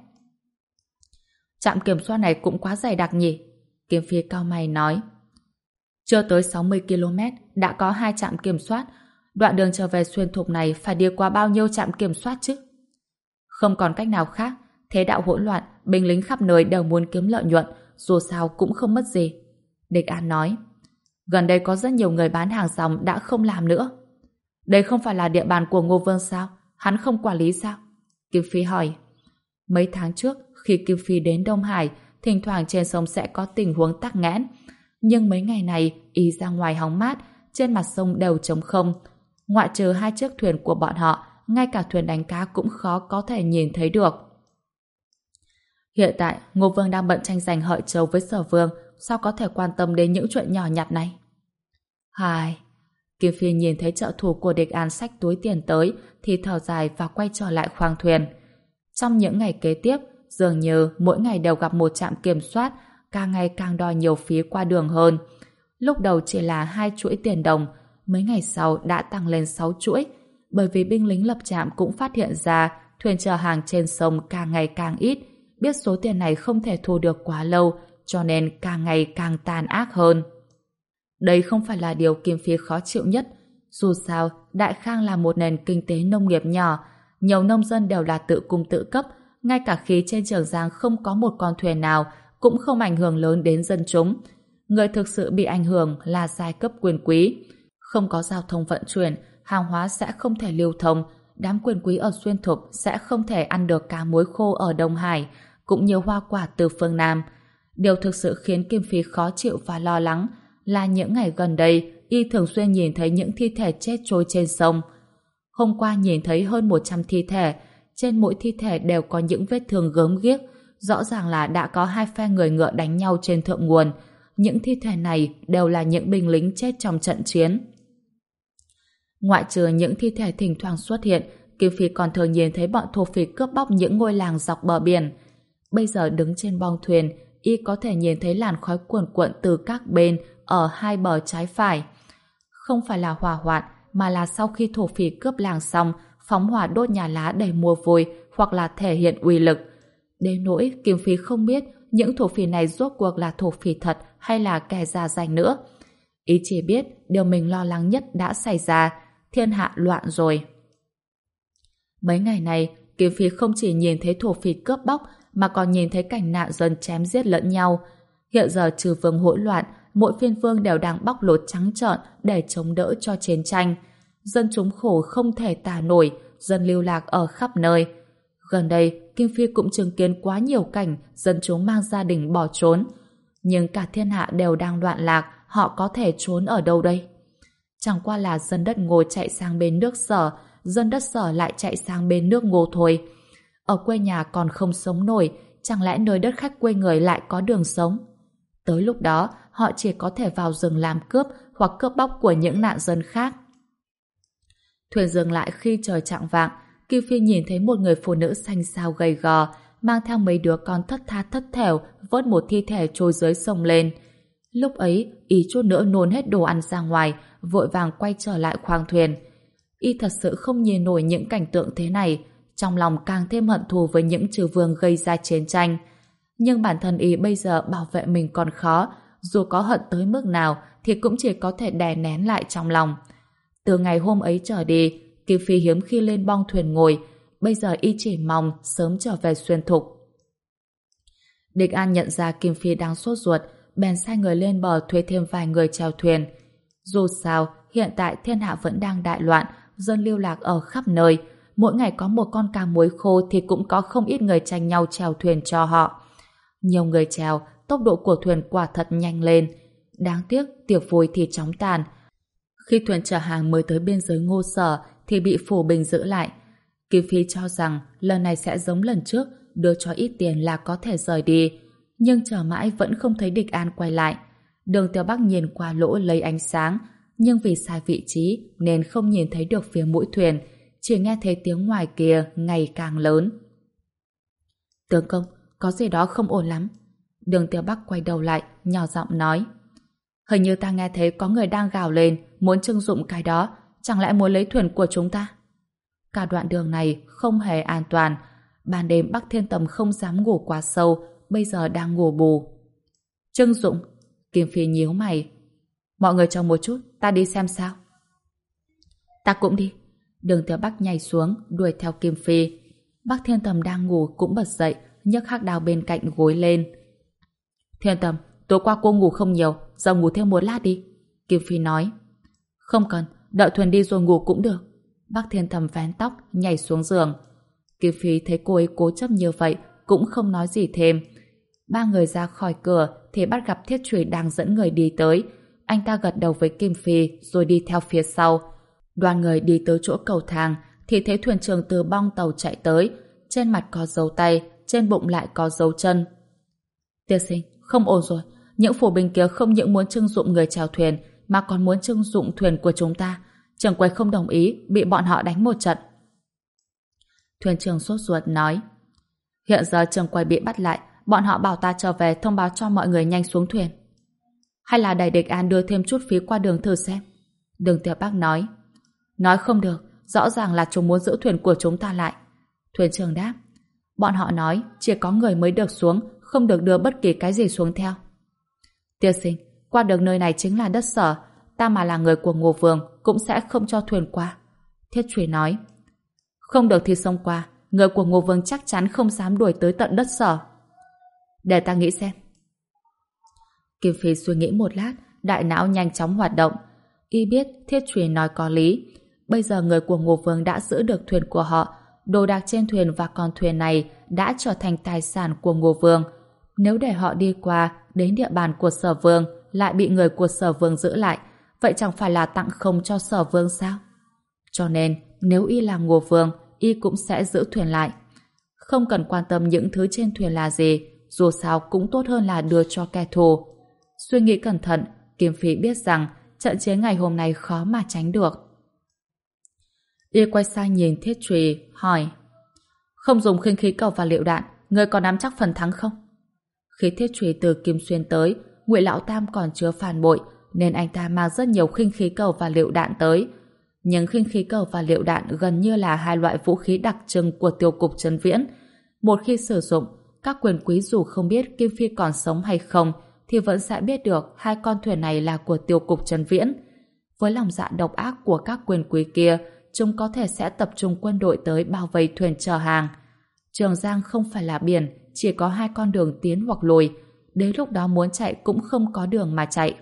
Trạm kiểm soát này cũng quá dày đặc nhỉ? Kim Phi cau mày nói. Chưa tới sáu mươi ki lô mét đã có hai trạm kiểm soát. Đoạn đường trở về xuyên thục này phải đi qua bao nhiêu trạm kiểm soát chứ? Không còn cách nào khác. Thế đạo hỗn loạn, binh lính khắp nơi đều muốn kiếm lợi nhuận, dù sao cũng không mất gì. Địch An nói. Gần đây có rất nhiều người bán hàng rong đã không làm nữa. Đây không phải là địa bàn của Ngô Vương sao? Hắn không quản lý sao? Kim Phi hỏi. Mấy tháng trước, khi Kim Phi đến Đông Hải, thỉnh thoảng trên sông sẽ có tình huống tắc nghẽn. Nhưng mấy ngày này, y ra ngoài hóng mát, trên mặt sông đều trống không. Ngoại trừ hai chiếc thuyền của bọn họ, ngay cả thuyền đánh cá cũng khó có thể nhìn thấy được. Hiện tại, Ngô Vương đang bận tranh giành Hợi Châu với Sở Vương, sao có thể quan tâm đến những chuyện nhỏ nhặt này? Hai... Kim Phi nhìn thấy trợ thủ của Địch An xách túi tiền tới thì thở dài và quay trở lại khoang thuyền. Trong những ngày kế tiếp, dường như mỗi ngày đều gặp một trạm kiểm soát, càng ngày càng đòi nhiều phí qua đường hơn. Lúc đầu chỉ là hai chuỗi tiền đồng, mấy ngày sau đã tăng lên sáu chuỗi, bởi vì binh lính lập trạm cũng phát hiện ra thuyền chở hàng trên sông càng ngày càng ít, biết số tiền này không thể thu được quá lâu, cho nên càng ngày càng tàn ác hơn. Đây không phải là điều Kim Phi khó chịu nhất. Dù sao, Đại Khang là một nền kinh tế nông nghiệp nhỏ, nhiều nông dân đều là tự cung tự cấp, ngay cả khi trên Trường Giang không có một con thuyền nào cũng không ảnh hưởng lớn đến dân chúng. Người thực sự bị ảnh hưởng là giai cấp quyền quý. Không có giao thông vận chuyển, hàng hóa sẽ không thể lưu thông, đám quyền quý ở Xuyên Thục sẽ không thể ăn được cá muối khô ở Đông Hải, cũng như hoa quả từ phương Nam. Điều thực sự khiến Kim Phi khó chịu và lo lắng là những ngày gần đây y thường xuyên nhìn thấy những thi thể chết trôi trên sông. Hôm qua nhìn thấy hơn một trăm thi thể, trên mỗi thi thể đều có những vết thương gớm ghiếc, rõ ràng là đã có hai phe người ngựa đánh nhau trên thượng nguồn. Những thi thể này đều là những binh lính chết trong trận chiến. Ngoại trừ những thi thể thỉnh thoảng xuất hiện, Kim Phi còn thường nhìn thấy bọn thổ phỉ cướp bóc những ngôi làng dọc bờ biển. Bây giờ đứng trên bong thuyền, y có thể nhìn thấy làn khói cuồn cuộn từ các bên ở hai bờ trái phải. Không phải là hỏa hoạn, mà là sau khi thổ phỉ cướp làng xong, phóng hỏa đốt nhà lá để mua vui hoặc là thể hiện uy lực. Đến nỗi Kim Phi không biết những thổ phỉ này rốt cuộc là thổ phỉ thật hay là kẻ giả danh nữa. Ý chỉ biết điều mình lo lắng nhất đã xảy ra, thiên hạ loạn rồi. Mấy ngày này, Kim Phi không chỉ nhìn thấy thổ phỉ cướp bóc mà còn nhìn thấy cảnh nạn dân chém giết lẫn nhau. Hiện giờ trừ vương hỗn loạn, mỗi phiên vương đều đang bóc lột trắng trợn để chống đỡ cho chiến tranh. Dân chúng khổ không thể tả nổi, dân lưu lạc ở khắp nơi. Gần đây, Kim Phi cũng chứng kiến quá nhiều cảnh dân chúng mang gia đình bỏ trốn. Nhưng cả thiên hạ đều đang loạn lạc, họ có thể trốn ở đâu đây? Chẳng qua là dân đất Ngô chạy sang bên nước Sở, dân đất Sở lại chạy sang bên nước Ngô thôi. Ở quê nhà còn không sống nổi, chẳng lẽ nơi đất khách quê người lại có đường sống? Tới lúc đó, họ chỉ có thể vào rừng làm cướp hoặc cướp bóc của những nạn dân khác. Thuyền dừng lại khi trời chạng vạng, Kim Phi nhìn thấy một người phụ nữ xanh xao gầy gò, mang theo mấy đứa con thất tha thất thểu, vớt một thi thể trôi dưới sông lên. Lúc ấy, ý chút nữa nôn hết đồ ăn ra ngoài, vội vàng quay trở lại khoang thuyền. Y thật sự không nhìn nổi những cảnh tượng thế này, trong lòng càng thêm hận thù với những trừ vương gây ra chiến tranh. Nhưng bản thân y bây giờ bảo vệ mình còn khó, dù có hận tới mức nào thì cũng chỉ có thể đè nén lại trong lòng. Từ ngày hôm ấy trở đi, Kim Phi hiếm khi lên bong thuyền ngồi, bây giờ y chỉ mong sớm trở về Xuyên Thục. Địch An nhận ra Kim Phi đang sốt ruột, bèn sai người lên bờ thuê thêm vài người chèo thuyền. Dù sao, hiện tại thiên hạ vẫn đang đại loạn, dân lưu lạc ở khắp nơi. Mỗi ngày có một con cá muối khô thì cũng có không ít người tranh nhau chèo thuyền cho họ. Nhiều người chèo, tốc độ của thuyền quả thật nhanh lên. Đáng tiếc, tiệc vui thì chóng tàn. Khi thuyền chở hàng mới tới biên giới Ngô Sở thì bị phủ binh giữ lại. Kim Phi cho rằng lần này sẽ giống lần trước, đưa cho ít tiền là có thể rời đi. Nhưng chờ mãi vẫn không thấy Địch An quay lại. Đường Tiểu Bắc nhìn qua lỗ lấy ánh sáng, nhưng vì sai vị trí nên không nhìn thấy được phía mũi thuyền, chỉ nghe thấy tiếng ngoài kia ngày càng lớn. Tướng công, có gì đó không ổn lắm. Đường Tiểu Bắc quay đầu lại, nhỏ giọng nói. Hình như ta nghe thấy có người đang gào lên, muốn trưng dụng cái đó, chẳng lẽ muốn lấy thuyền của chúng ta? Cả đoạn đường này không hề an toàn. Ban đêm Bắc Thiên Tầm không dám ngủ quá sâu, bây giờ đang ngủ bù. Trưng dụng? Kim Phi nhíu mày. Mọi người chờ một chút, ta đi xem sao. Ta cũng đi. Đường Tiểu Bắc nhảy xuống, đuổi theo Kim Phi. Bắc Thiên Tầm đang ngủ cũng bật dậy, nhấc hắc đao bên cạnh gối lên. Thiên Tầm, tối qua cô ngủ không nhiều, giờ ngủ thêm một lát đi. Kim Phi nói. Không cần, đợi thuyền đi rồi ngủ cũng được. Bắc Thiên Tầm vén tóc, nhảy xuống giường. Kim Phi thấy cô ấy cố chấp như vậy, cũng không nói gì thêm. Ba người ra khỏi cửa thì bắt gặp Thiết Trùy đang dẫn người đi tới. Anh ta gật đầu với Kim Phi rồi đi theo phía sau. Đoàn người đi tới chỗ cầu thang thì thấy thuyền trưởng từ bong tàu chạy tới. Trên mặt có dấu tay, trên bụng lại có dấu chân. Tiên sinh, không ổn rồi. Những phủ binh kia không những muốn trưng dụng người chèo thuyền mà còn muốn trưng dụng thuyền của chúng ta. Trưởng quầy không đồng ý, bị bọn họ đánh một trận. Thuyền trưởng sốt ruột nói. Hiện giờ trưởng quầy bị bắt lại, bọn họ bảo ta trở về thông báo cho mọi người nhanh xuống thuyền. Hay là đẩy Địch An đưa thêm chút phí qua đường thử xem. Đường Tiểu Bắc nói. Nói không được, rõ ràng là chúng muốn giữ thuyền của chúng ta lại. Thuyền trưởng đáp. Bọn họ nói chỉ có người mới được xuống, không được đưa bất kỳ cái gì xuống theo. Tiên sinh, qua đường nơi này chính là đất Sở, ta mà là người của Ngô Vương cũng sẽ không cho thuyền qua. Thiết Trùy nói. Không được thì xông qua, người của Ngô Vương chắc chắn không dám đuổi tới tận đất Sở. Để ta nghĩ xem. Kim Phi suy nghĩ một lát, đại não nhanh chóng hoạt động. Y biết Thiết Trùy nói có lý. Bây giờ người của Ngô Vương đã giữ được thuyền của họ, đồ đạc trên thuyền và con thuyền này đã trở thành tài sản của Ngô Vương. Nếu để họ đi qua đến địa bàn của Sở Vương lại bị người của Sở Vương giữ lại, vậy chẳng phải là tặng không cho Sở Vương sao? Cho nên nếu y là Ngô Vương, y cũng sẽ giữ thuyền lại. Không cần quan tâm những thứ trên thuyền là gì, dù sao cũng tốt hơn là đưa cho kẻ thù. Suy nghĩ cẩn thận, Kim Phi biết rằng trận chiến ngày hôm nay khó mà tránh được. Y quay sang nhìn Thiết Trùy, hỏi. Không dùng khinh khí cầu và lựu đạn, người có nắm chắc phần thắng không? Khi Thiết Trùy từ Kim Xuyên tới, Ngụy Lão Tam còn chưa phản bội, nên anh ta mang rất nhiều khinh khí cầu và lựu đạn tới. Nhưng khinh khí cầu và lựu đạn gần như là hai loại vũ khí đặc trưng của tiêu cục Trấn Viễn. Một khi sử dụng, các quyền quý dù không biết Kim Phi còn sống hay không thì vẫn sẽ biết được hai con thuyền này là của tiêu cục Trấn Viễn. Với lòng dạ độc ác của các quyền quý kia, chúng có thể sẽ tập trung quân đội tới bao vây thuyền chở hàng. Trường Giang không phải là biển, chỉ có hai con đường tiến hoặc lùi. Đến lúc đó muốn chạy cũng không có đường mà chạy.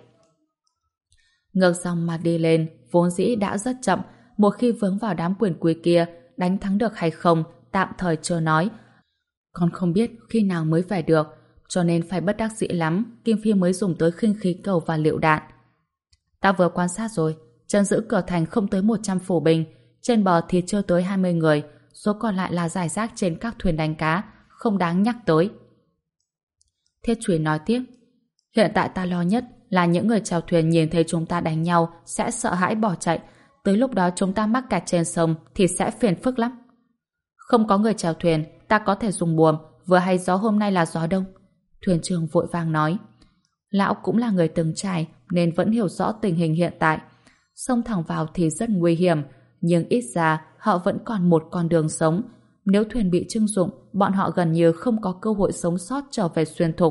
Ngược dòng mà đi lên, vốn dĩ đã rất chậm. Một khi vướng vào đám quyền quý kia, đánh thắng được hay không, tạm thời chưa nói. Còn không biết khi nào mới về được, cho nên phải bất đắc dĩ lắm, Kim Phi mới dùng tới khinh khí cầu và lựu đạn. Ta vừa quan sát rồi, trấn giữ cửa thành không tới một trăm phủ binh, trên bờ thì chưa tới hai mươi người, số còn lại là rải rác trên các thuyền đánh cá, không đáng nhắc tới. Thiết Trùy nói tiếp, hiện tại ta lo nhất là những người chèo thuyền nhìn thấy chúng ta đánh nhau sẽ sợ hãi bỏ chạy, tới lúc đó chúng ta mắc kẹt trên sông thì sẽ phiền phức lắm. Không có người chèo thuyền, ta có thể dùng buồm, vừa hay gió hôm nay là gió đông. Thuyền trưởng vội vàng nói. Lão cũng là người từng trải nên vẫn hiểu rõ tình hình hiện tại. Xông thẳng vào thì rất nguy hiểm, nhưng ít ra họ vẫn còn một con đường sống. Nếu thuyền bị trưng dụng, bọn họ gần như không có cơ hội sống sót trở về xuyên thục.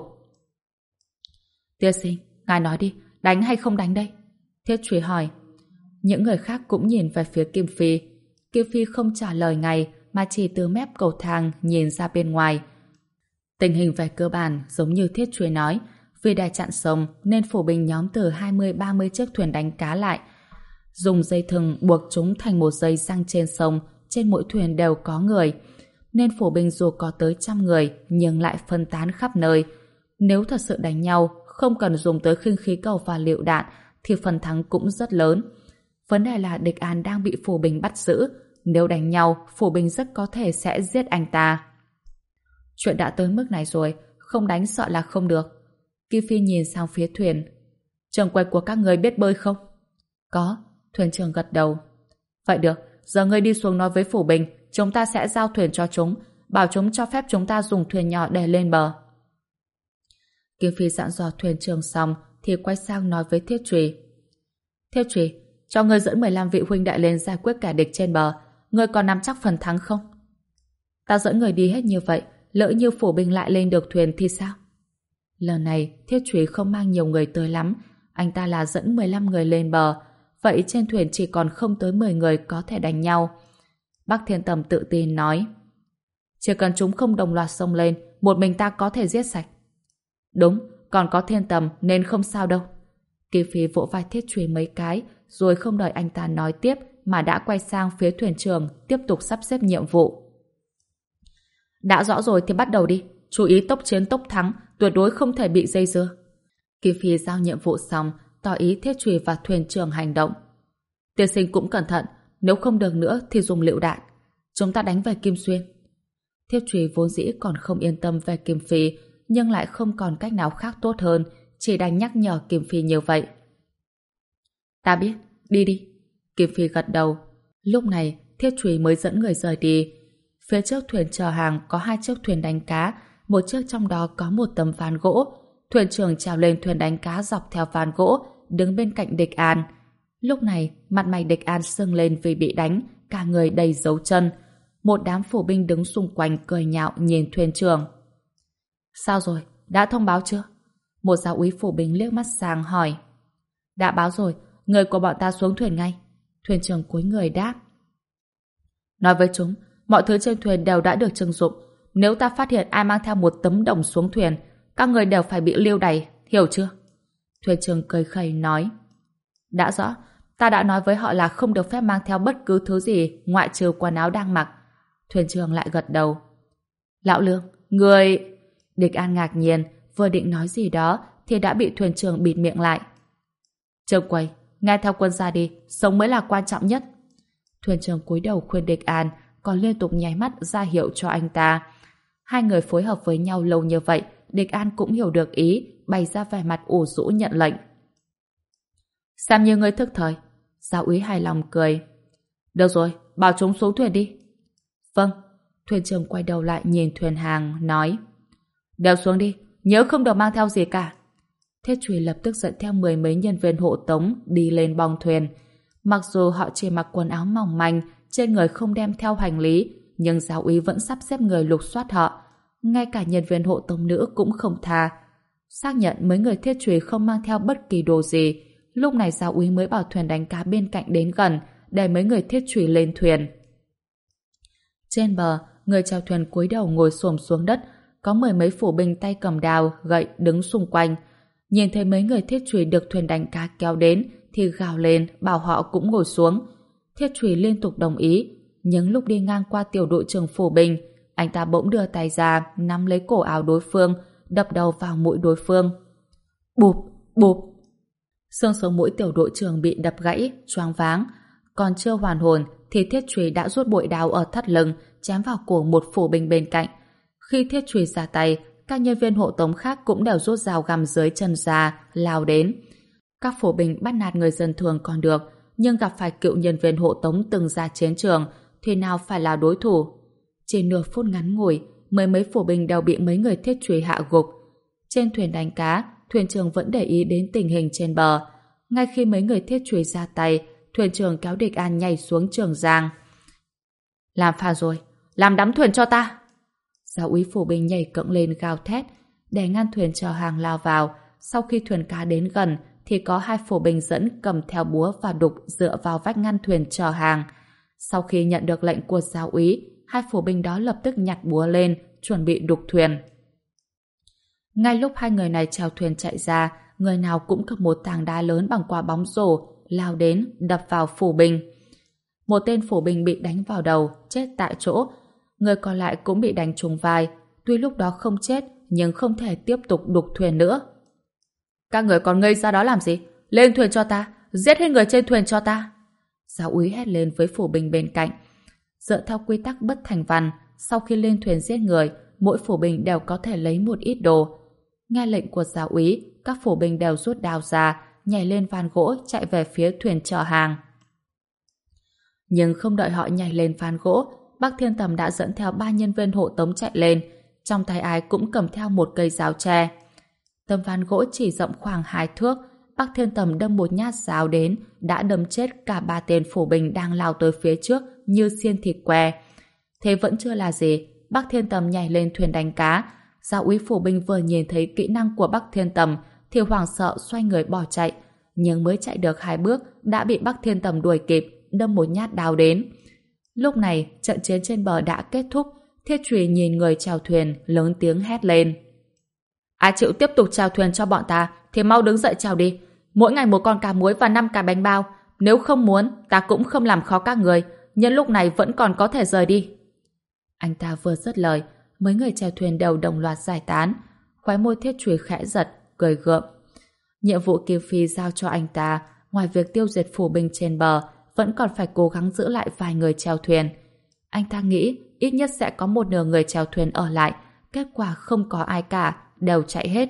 Tiên sinh, ngài nói đi, đánh hay không đánh đây? Thiết Trùy hỏi. Những người khác cũng nhìn về phía Kim Phi. Kim Phi không trả lời ngay mà chỉ từ mép cầu thang nhìn ra bên ngoài. Tình hình về cơ bản giống như Thiết Trùy nói, vì để chặn sông nên phủ binh nhóm từ hai mươi ba mươi chiếc thuyền đánh cá lại. Dùng dây thừng buộc chúng thành một dây giăng trên sông, trên mỗi thuyền đều có người. Nên phủ binh dù có tới trăm người nhưng lại phân tán khắp nơi. Nếu thật sự đánh nhau, không cần dùng tới khinh khí cầu và lựu đạn thì phần thắng cũng rất lớn. Vấn đề là địch An đang bị phủ binh bắt giữ. Nếu đánh nhau, phủ binh rất có thể sẽ giết anh ta. Chuyện đã tới mức này rồi, không đánh sợ là không được. Kim Phi nhìn sang phía thuyền. Trường quay của các người biết bơi không? Có, thuyền trưởng gật đầu. Vậy được, giờ ngươi đi xuống nói với phủ binh, chúng ta sẽ giao thuyền cho chúng, bảo chúng cho phép chúng ta dùng thuyền nhỏ để lên bờ. Kim Phi dặn dò thuyền trưởng xong thì quay sang nói với Thiết Trùy. Thiết Trùy, cho ngươi dẫn mười lăm vị huynh đệ lên giải quyết kẻ địch trên bờ. Ngươi còn nắm chắc phần thắng không? Ta dẫn người đi hết như vậy, lỡ như phủ binh lại lên được thuyền thì sao? Lần này Thiết Trùy không mang nhiều người tới lắm, anh ta là dẫn mười lăm người lên bờ, vậy trên thuyền chỉ còn không tới mười người có thể đánh nhau. Bắc Thiên Tầm tự tin nói, chỉ cần chúng không đồng loạt xông lên, một mình ta có thể giết sạch. Đúng, còn có Thiên Tầm nên không sao đâu. Kim Phi vỗ vai Thiết Trùy mấy cái, rồi không đợi anh ta nói tiếp mà đã quay sang phía thuyền trưởng tiếp tục sắp xếp nhiệm vụ. Đã rõ rồi thì bắt đầu đi, chú ý tốc chiến tốc thắng, tuyệt đối không thể bị dây dưa. Kim Phi giao nhiệm vụ xong, tỏ ý Thiết Trùy và thuyền trưởng hành động. Tiên sinh cũng cẩn thận, nếu không được nữa thì dùng lựu đạn. Chúng ta đánh về Kim Xuyên. Thiết Trùy vốn dĩ còn không yên tâm về Kim Phi, nhưng lại không còn cách nào khác tốt hơn, chỉ đành nhắc nhở Kim Phi như vậy. Ta biết, đi đi. Kim Phi gật đầu. Lúc này, Thiết Trùy mới dẫn người rời đi. Phía trước thuyền chở hàng có hai chiếc thuyền đánh cá, một chiếc trong đó có một tấm ván gỗ. Thuyền trưởng trèo lên thuyền đánh cá dọc theo ván gỗ, đứng bên cạnh địch An. Lúc này, mặt mày địch An sưng lên vì bị đánh, cả người đầy dấu chân. Một đám phủ binh đứng xung quanh cười nhạo nhìn thuyền trưởng. Sao rồi? Đã thông báo chưa? Một giáo úy phủ binh liếc mắt sang hỏi. Đã báo rồi, người của bọn ta xuống thuyền ngay. Thuyền trưởng cúi người đáp. Nói với chúng, mọi thứ trên thuyền đều đã được trưng dụng. Nếu ta phát hiện ai mang theo một tấm đồng xuống thuyền, các người đều phải bị liêu đày, hiểu chưa? Thuyền trưởng cười khẩy nói. Đã rõ, ta đã nói với họ là không được phép mang theo bất cứ thứ gì ngoại trừ quần áo đang mặc. Thuyền trưởng lại gật đầu. Lão Lương, người... Địch An ngạc nhiên, vừa định nói gì đó thì đã bị thuyền trưởng bịt miệng lại. Trường quầy, nghe theo quân ra đi, sống mới là quan trọng nhất. Thuyền trưởng cúi đầu khuyên địch An, còn liên tục nháy mắt ra hiệu cho anh ta. Hai người phối hợp với nhau lâu như vậy, địch An cũng hiểu được ý, bày ra vẻ mặt ủ rũ nhận lệnh. Xem như người thức thời. Giáo úy hài lòng cười. Được rồi, bảo chúng xuống thuyền đi. Vâng. Thuyền trưởng quay đầu lại nhìn thuyền hàng, nói. Đều xuống đi, nhớ không được mang theo gì cả. Thiết Trùy lập tức dẫn theo mười mấy nhân viên hộ tống đi lên bong thuyền. Mặc dù họ chỉ mặc quần áo mỏng manh, trên người không đem theo hành lý, nhưng giáo úy vẫn sắp xếp người lục soát họ. Ngay cả nhân viên hộ tống nữ cũng không tha. Xác nhận mấy người thiết chùy không mang theo bất kỳ đồ gì, lúc này giáo úy mới bảo thuyền đánh cá bên cạnh đến gần, để mấy người thiết chùy lên thuyền. Trên bờ, người chèo thuyền cúi đầu ngồi xổm xuống đất, có mười mấy phủ binh tay cầm đao, gậy đứng xung quanh. Nhìn thấy mấy người thiết chùy được thuyền đánh cá kéo đến, thì gào lên bảo họ cũng ngồi xuống. Thiết chùy liên tục đồng ý, nhưng lúc đi ngang qua tiểu đội trưởng phủ binh, anh ta bỗng đưa tay ra nắm lấy cổ áo đối phương, đập đầu vào mũi đối phương. Bụp, bụp. Xương sống mũi tiểu đội trưởng bị đập gãy, choáng váng. Còn chưa hoàn hồn thì thiết chùy đã rút bội đao ở thắt lưng chém vào cổ một phủ binh bên cạnh. Khi thiết chùy ra tay, các nhân viên hộ tống khác cũng đều rút dao găm dưới chân ra, lao đến. Các phủ binh bắt nạt người dân thường còn được, nhưng gặp phải cựu nhân viên hộ tống từng ra chiến trường thì nào phải là đối thủ. Chỉ nửa phút ngắn ngủi, mấy mấy phủ binh đều bị mấy người thiết chùy hạ gục. Trên thuyền đánh cá, thuyền trưởng vẫn để ý đến tình hình trên bờ. Ngay khi mấy người thiết chùy ra tay, thuyền trưởng kéo địch an nhảy xuống Trường Giang. Làm phà rồi, làm đắm thuyền cho ta. Giáo úy phủ binh nhảy cẫng lên gào thét để ngăn thuyền chở hàng lao vào. Sau khi thuyền cá đến gần thì có hai phủ binh dẫn cầm theo búa và đục dựa vào vách ngăn thuyền chở hàng. Sau khi nhận được lệnh của giáo úy, hai phủ binh đó lập tức nhặt búa lên chuẩn bị đục thuyền. Ngay lúc hai người này chèo thuyền chạy ra, người nào cũng cầm một tảng đá lớn bằng quả bóng rổ lao đến đập vào phủ binh. Một tên phủ binh bị đánh vào đầu, chết tại chỗ. Người còn lại cũng bị đánh trúng vai. Tuy lúc đó không chết, nhưng không thể tiếp tục đục thuyền nữa. Các người còn ngây ra đó làm gì? Lên thuyền cho ta! Giết hết người trên thuyền cho ta! Giáo úy hét lên với phủ binh bên cạnh. Dựa theo quy tắc bất thành văn, sau khi lên thuyền giết người, mỗi phủ binh đều có thể lấy một ít đồ. Nghe lệnh của giáo úy, các phủ binh đều rút đao ra, nhảy lên van gỗ chạy về phía thuyền chở hàng. Nhưng không đợi họ nhảy lên van gỗ, Bác Thiên Tầm đã dẫn theo ba nhân viên hộ tống chạy lên, trong tay ai cũng cầm theo một cây giáo tre. Tấm ván gỗ chỉ rộng khoảng hai thước, Bác Thiên Tầm đâm một nhát giáo đến, đã đâm chết cả ba tên phủ binh đang lao tới phía trước như xiên thịt que. Thế vẫn chưa là gì, Bác Thiên Tầm nhảy lên thuyền đánh cá. Giáo úy phủ binh vừa nhìn thấy kỹ năng của Bác Thiên Tầm thì hoảng sợ xoay người bỏ chạy, nhưng mới chạy được hai bước đã bị Bác Thiên Tầm đuổi kịp, đâm một nhát đao đến. Lúc này trận chiến trên bờ đã kết thúc. Thiết chùy nhìn người chèo thuyền lớn tiếng hét lên: ai chịu tiếp tục chèo thuyền cho bọn ta thì mau đứng dậy chèo đi, mỗi ngày một con cá muối và năm cái bánh bao, nếu không muốn ta cũng không làm khó các người, nhân lúc này vẫn còn có thể rời đi. Anh ta vừa dứt lời, mấy người chèo thuyền đều đồng loạt giải tán. Khóe môi thiết chùy khẽ giật, cười gượng. Nhiệm vụ Kiều Phi giao cho anh ta, ngoài việc tiêu diệt phủ binh trên bờ, vẫn còn phải cố gắng giữ lại vài người chèo thuyền. Anh ta nghĩ ít nhất sẽ có một nửa người chèo thuyền ở lại, kết quả không có ai cả, đều chạy hết.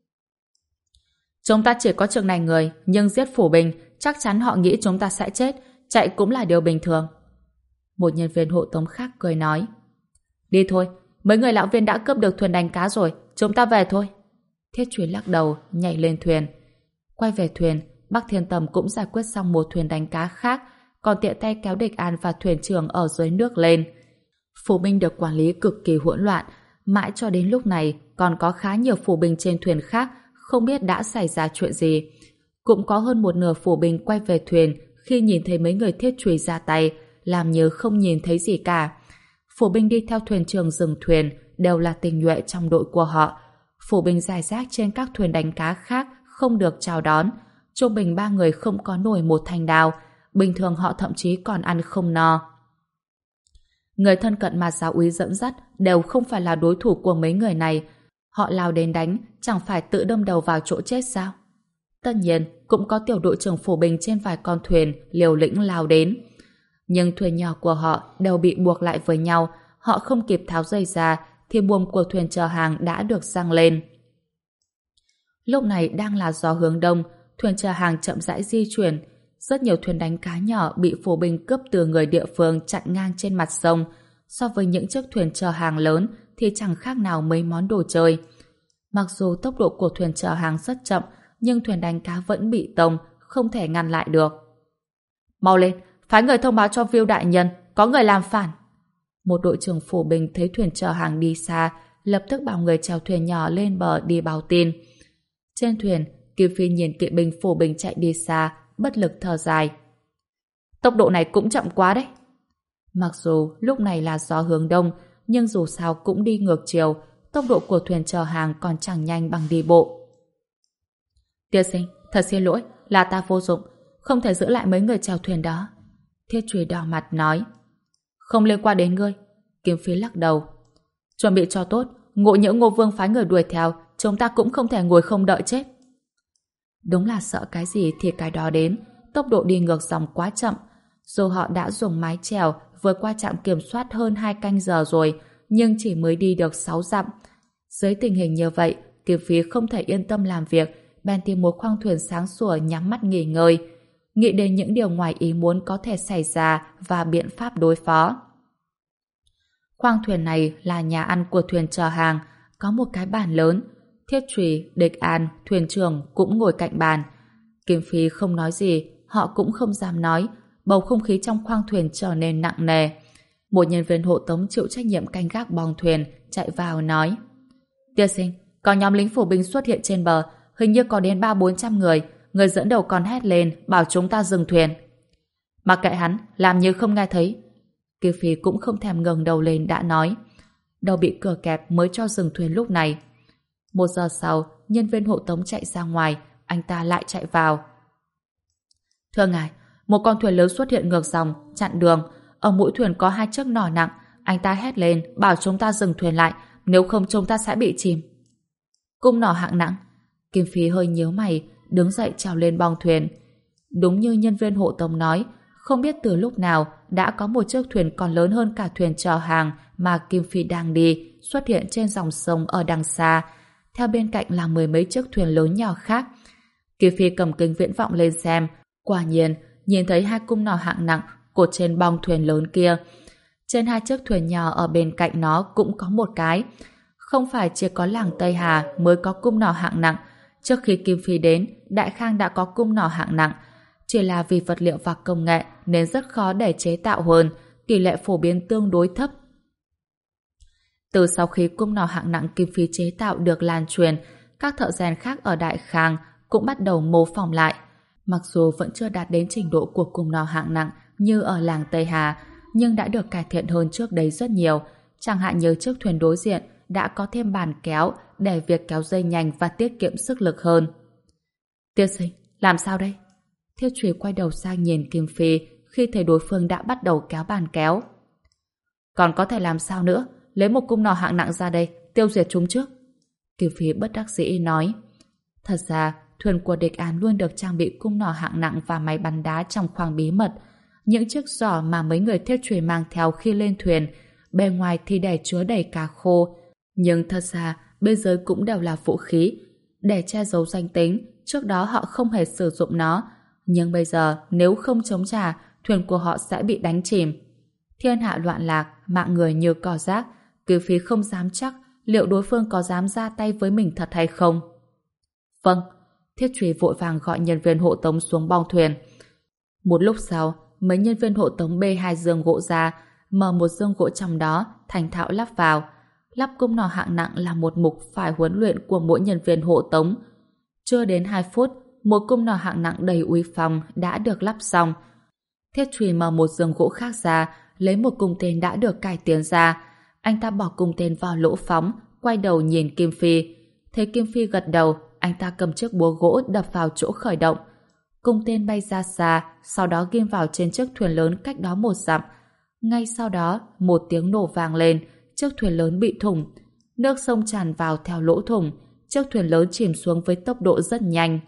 Chúng ta chỉ có chừng này người, nhưng giết phủ binh, chắc chắn họ nghĩ chúng ta sẽ chết, chạy cũng là điều bình thường. Một nhân viên hộ tống khác cười nói: đi thôi, mấy người lão viên đã cướp được thuyền đánh cá rồi, chúng ta về thôi. Thiết chùy lắc đầu, nhảy lên thuyền. Quay về thuyền, Bác Thiên Tầm cũng giải quyết xong một thuyền đánh cá khác, còn tiện tay kéo địch an và thuyền trưởng ở dưới nước lên. Phủ binh được quản lý cực kỳ hỗn loạn, mãi cho đến lúc này còn có khá nhiều phủ binh trên thuyền khác không biết đã xảy ra chuyện gì. Cũng có hơn một nửa phủ binh quay về thuyền khi nhìn thấy mấy người thiết chùy ra tay, làm như không nhìn thấy gì cả. Phủ binh đi theo thuyền trưởng dừng thuyền đều là tinh nhuệ trong đội của họ. Phủ binh rải rác trên các thuyền đánh cá khác không được chào đón. Trung bình ba người không có nổi một thanh đao, bình thường họ thậm chí còn ăn không no. Người thân cận mà giáo úy dẫn dắt đều không phải là đối thủ của mấy người này. Họ lao đến đánh, chẳng phải tự đâm đầu vào chỗ chết sao? Tất nhiên, cũng có tiểu đội trưởng phủ binh trên vài con thuyền liều lĩnh lao đến. Nhưng thuyền nhỏ của họ đều bị buộc lại với nhau, họ không kịp tháo dây ra thì buồm của thuyền chở hàng đã được giăng lên. Lúc này đang là gió hướng đông, thuyền chở hàng chậm rãi di chuyển. Rất nhiều thuyền đánh cá nhỏ bị phủ binh cướp từ người địa phương chặn ngang trên mặt sông. So với những chiếc thuyền chở hàng lớn thì chẳng khác nào mấy món đồ chơi. Mặc dù tốc độ của thuyền chở hàng rất chậm, nhưng thuyền đánh cá vẫn bị tông, không thể ngăn lại được. Mau lên, phái người thông báo cho Viu đại nhân, có người làm phản. Một đội trưởng phủ binh thấy thuyền chở hàng đi xa, lập tức bảo người chèo thuyền nhỏ lên bờ đi báo tin. Trên thuyền, Kim Phi nhìn kỵ binh phủ binh chạy đi xa, bất lực thở dài. Tốc độ này cũng chậm quá đấy. Mặc dù lúc này là gió hướng đông, nhưng dù sao cũng đi ngược chiều, tốc độ của thuyền chở hàng còn chẳng nhanh bằng đi bộ. Tiên sinh, thật xin lỗi, là ta vô dụng, không thể giữ lại mấy người chèo thuyền đó. Thiết Truy đỏ mặt nói. Không liên quan đến ngươi. Kiếm Phi lắc đầu. Chuẩn bị cho tốt, ngộ nhỡ Ngô Vương phái người đuổi theo, chúng ta cũng không thể ngồi không đợi chết. Đúng là sợ cái gì thì cái đó đến, tốc độ đi ngược dòng quá chậm. Dù họ đã dùng mái chèo vượt qua trạm kiểm soát hơn hai canh giờ rồi, nhưng chỉ mới đi được sáu dặm. Dưới tình hình như vậy, Kiếm Phi không thể yên tâm làm việc, bèn tìm một khoang thuyền sáng sủa nhắm mắt nghỉ ngơi, nghĩ đến những điều ngoài ý muốn có thể xảy ra và biện pháp đối phó. Khoang thuyền này là nhà ăn của thuyền chở hàng, có một cái bàn lớn. Thiết Trùy, Địch An, thuyền trưởng cũng ngồi cạnh bàn. Kim Phi không nói gì, họ cũng không dám nói. Bầu không khí trong khoang thuyền trở nên nặng nề. Một nhân viên hộ tống chịu trách nhiệm canh gác bong thuyền chạy vào nói: Tiên sinh, có nhóm lính phủ binh xuất hiện trên bờ, hình như có đến ba bốn trăm người. Người dẫn đầu còn hét lên bảo chúng ta dừng thuyền. Mặc kệ hắn, làm như không nghe thấy. Kim Phi cũng không thèm ngẩng đầu lên đã nói: Đầu bị cửa kẹp mới cho dừng thuyền lúc này. Một giờ sau, nhân viên hộ tống chạy ra ngoài, anh ta lại chạy vào. Thưa ngài, một con thuyền lớn xuất hiện ngược dòng, chặn đường. Ở mũi thuyền có hai chiếc nỏ nặng. Anh ta hét lên bảo chúng ta dừng thuyền lại, nếu không chúng ta sẽ bị chìm. Cung nỏ hạng nặng. Kim Phi hơi nhíu mày, đứng dậy trèo lên bong thuyền. Đúng như nhân viên hộ tống nói, không biết từ lúc nào đã có một chiếc thuyền còn lớn hơn cả thuyền chở hàng mà Kim Phi đang đi xuất hiện trên dòng sông ở đằng xa. Theo bên cạnh là mười mấy chiếc thuyền lớn nhỏ khác. Kim Phi cầm kính viễn vọng lên xem, quả nhiên nhìn thấy hai cung nỏ hạng nặng cột trên bong thuyền lớn kia. Trên hai chiếc thuyền nhỏ ở bên cạnh nó cũng có một cái. Không phải chỉ có làng Tây Hà mới có cung nỏ hạng nặng. Trước khi Kim Phi đến, Đại Khang đã có cung nỏ hạng nặng. Chỉ là vì vật liệu và công nghệ nên rất khó để chế tạo hơn, tỷ lệ phổ biến tương đối thấp. Từ sau khi cung nỏ hạng nặng Kim Phi chế tạo được lan truyền, các thợ rèn khác ở Đại Khang cũng bắt đầu mô phỏng lại. Mặc dù vẫn chưa đạt đến trình độ của cung nỏ hạng nặng như ở làng Tây Hà, nhưng đã được cải thiện hơn trước đấy rất nhiều. Chẳng hạn như chiếc thuyền đối diện đã có thêm bàn kéo để việc kéo dây nhanh và tiết kiệm sức lực hơn. Tiên sinh, làm sao đây? Thiết Truy quay đầu sang nhìn Kim Phi khi thấy đối phương đã bắt đầu kéo bàn kéo. Còn có thể làm sao nữa? Lấy một cung nỏ hạng nặng ra đây, tiêu diệt chúng trước. Kim Phi bất đắc dĩ nói. Thật ra, thuyền của Địch An luôn được trang bị cung nỏ hạng nặng và máy bắn đá trong khoang bí mật. Những chiếc giỏ mà mấy người Thiết Truy mang theo khi lên thuyền, bề ngoài thì để chứa đầy cá khô. Nhưng thật ra, bên dưới cũng đều là vũ khí. Để che giấu danh tính, trước đó họ không hề sử dụng nó. Nhưng bây giờ, nếu không chống trả, thuyền của họ sẽ bị đánh chìm. Thiên hạ loạn lạc, mạng người như cỏ rác. Kim Phi không dám chắc liệu đối phương có dám ra tay với mình thật hay không. Vâng. Thiết Truy vội vàng gọi nhân viên hộ tống xuống bong thuyền. Một lúc sau, mấy nhân viên hộ tống bê hai giường gỗ ra, mở một giường gỗ trong đó, thành thạo lắp vào. Lắp cung nỏ hạng nặng là một mục phải huấn luyện của mỗi nhân viên hộ tống. Chưa đến hai phút, một cung nỏ hạng nặng đầy uy phong đã được lắp xong. Thiết Truy mở một giường gỗ khác ra, lấy một cung tên đã được cải tiến ra. Anh ta bỏ cung tên vào lỗ phóng, quay đầu nhìn Kim Phi. Thấy Kim Phi gật đầu, anh ta cầm chiếc búa gỗ đập vào chỗ khởi động. Cung tên bay ra xa, sau đó ghim vào trên chiếc thuyền lớn cách đó một dặm. Ngay sau đó, một tiếng nổ vang lên, chiếc thuyền lớn bị thủng. Nước sông tràn vào theo lỗ thủng, chiếc thuyền lớn chìm xuống với tốc độ rất nhanh.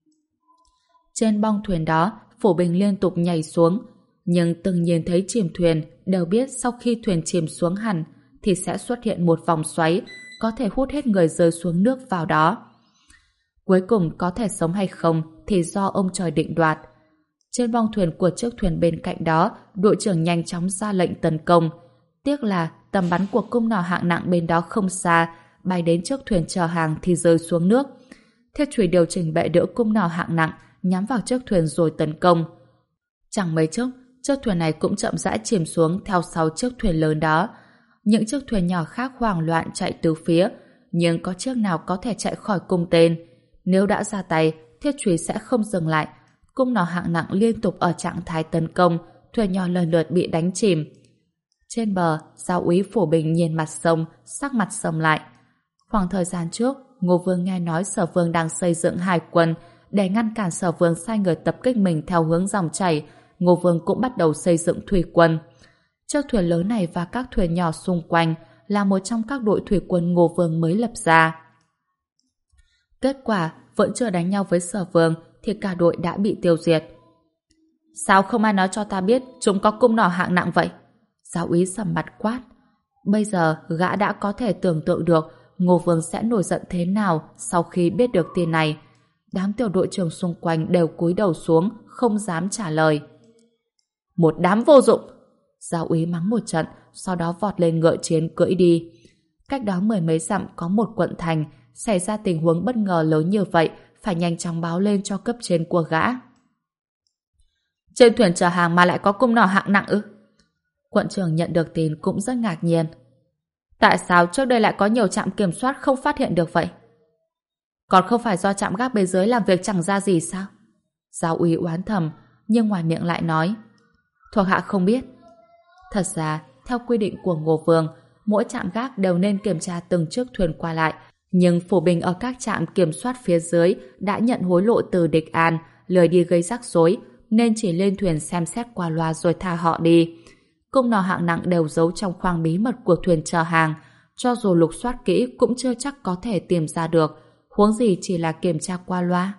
Trên bong thuyền đó, phủ binh liên tục nhảy xuống. Nhưng từng nhìn thấy chìm thuyền, đều biết sau khi thuyền chìm xuống hẳn, thì sẽ xuất hiện một vòng xoáy, có thể hút hết người rơi xuống nước vào đó. Cuối cùng có thể sống hay không thì do ông trời định đoạt. Trên bong thuyền của chiếc thuyền bên cạnh đó, đội trưởng nhanh chóng ra lệnh tấn công. Tiếc là tầm bắn của cung nỏ hạng nặng bên đó không xa, bay đến chiếc thuyền chở hàng thì rơi xuống nước. Thiết Truy điều chỉnh bệ đỡ cung nỏ hạng nặng, nhắm vào chiếc thuyền rồi tấn công. Chẳng mấy chốc, chiếc thuyền này cũng chậm rãi chìm xuống theo sau chiếc thuyền lớn đó. Những chiếc thuyền nhỏ khác hoảng loạn chạy từ phía, nhưng có chiếc nào có thể chạy khỏi cung tên. Nếu đã ra tay, thiết trùy sẽ không dừng lại. Cung nỏ hạng nặng liên tục ở trạng thái tấn công, thuyền nhỏ lần lượt bị đánh chìm. Trên bờ, giáo úy Phổ Bình nhìn mặt sông, sắc mặt sầm lại. Khoảng thời gian trước, Ngô Vương nghe nói Sở Vương đang xây dựng hải quân để ngăn cản Sở Vương sai người tập kích mình theo hướng dòng chảy. Ngô Vương cũng bắt đầu xây dựng thủy quân. Chiếc thuyền lớn này và các thuyền nhỏ xung quanh là một trong các đội thủy quân Ngô Vương mới lập ra. Kết quả, vẫn chưa đánh nhau với Sở Vương thì cả đội đã bị tiêu diệt. Sao không ai nói cho ta biết chúng có cung nỏ hạng nặng vậy? Giáo úy sầm mặt quát. Bây giờ gã đã có thể tưởng tượng được Ngô Vương sẽ nổi giận thế nào sau khi biết được tin này. Đám tiểu đội trưởng xung quanh đều cúi đầu xuống, không dám trả lời. Một đám vô dụng! Giáo úy mắng một trận, sau đó vọt lên ngựa chiến cưỡi đi. Cách đó mười mấy dặm có một quận thành, xảy ra tình huống bất ngờ lớn như vậy, phải nhanh chóng báo lên cho cấp trên của gã. Trên thuyền chở hàng mà lại có cung nỏ hạng nặng ư? Quận trưởng nhận được tin cũng rất ngạc nhiên. Tại sao trước đây lại có nhiều trạm kiểm soát không phát hiện được vậy? Còn không phải do trạm gác bên dưới làm việc chẳng ra gì sao? Giáo úy oán thầm, nhưng ngoài miệng lại nói thuộc hạ không biết. Thật ra, theo quy định của Ngô Vương, mỗi trạm gác đều nên kiểm tra từng chiếc thuyền qua lại, nhưng Phổ Bình ở các trạm kiểm soát phía dưới đã nhận hối lộ từ địch An, lười đi gây rắc rối, nên chỉ lên thuyền xem xét qua loa rồi tha họ đi. Cung nỏ hạng nặng đều giấu trong khoang bí mật của thuyền chở hàng, cho dù lục soát kỹ cũng chưa chắc có thể tìm ra được, huống gì chỉ là kiểm tra qua loa.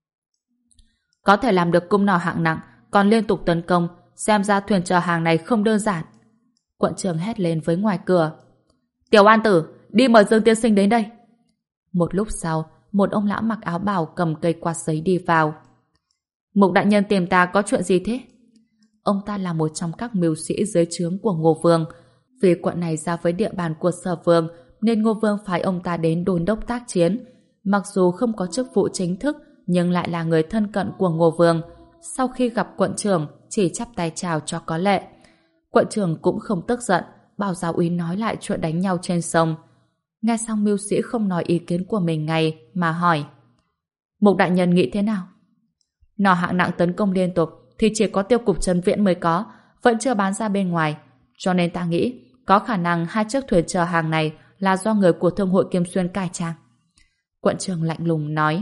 Có thể làm được cung nỏ hạng nặng, còn liên tục tấn công, xem ra thuyền chở hàng này không đơn giản. Quận trưởng hét lên với ngoài cửa. Tiểu An Tử, đi mời Dương tiên sinh đến đây. Một lúc sau, một ông lão mặc áo bào cầm cây quạt giấy đi vào. Mục đại nhân tìm ta có chuyện gì thế? Ông ta là một trong các mưu sĩ dưới trướng của Ngô Vương. Vì quận này ra với địa bàn của Sở Vương, nên Ngô Vương phái ông ta đến đôn đốc tác chiến. Mặc dù không có chức vụ chính thức, nhưng lại là người thân cận của Ngô Vương. Sau khi gặp quận trưởng, chỉ chắp tay chào cho có lệ. Quận trưởng cũng không tức giận, bảo giáo úy nói lại chuyện đánh nhau trên sông. Nghe xong mưu sĩ không nói ý kiến của mình ngay, mà hỏi. Mục đại nhân nghĩ thế nào? Nỏ hạng nặng tấn công liên tục thì chỉ có tiêu cục Trấn Viễn mới có, vẫn chưa bán ra bên ngoài. Cho nên ta nghĩ, có khả năng hai chiếc thuyền chở hàng này là do người của Thương hội Kim Xuyên cải trang. Quận trưởng lạnh lùng nói.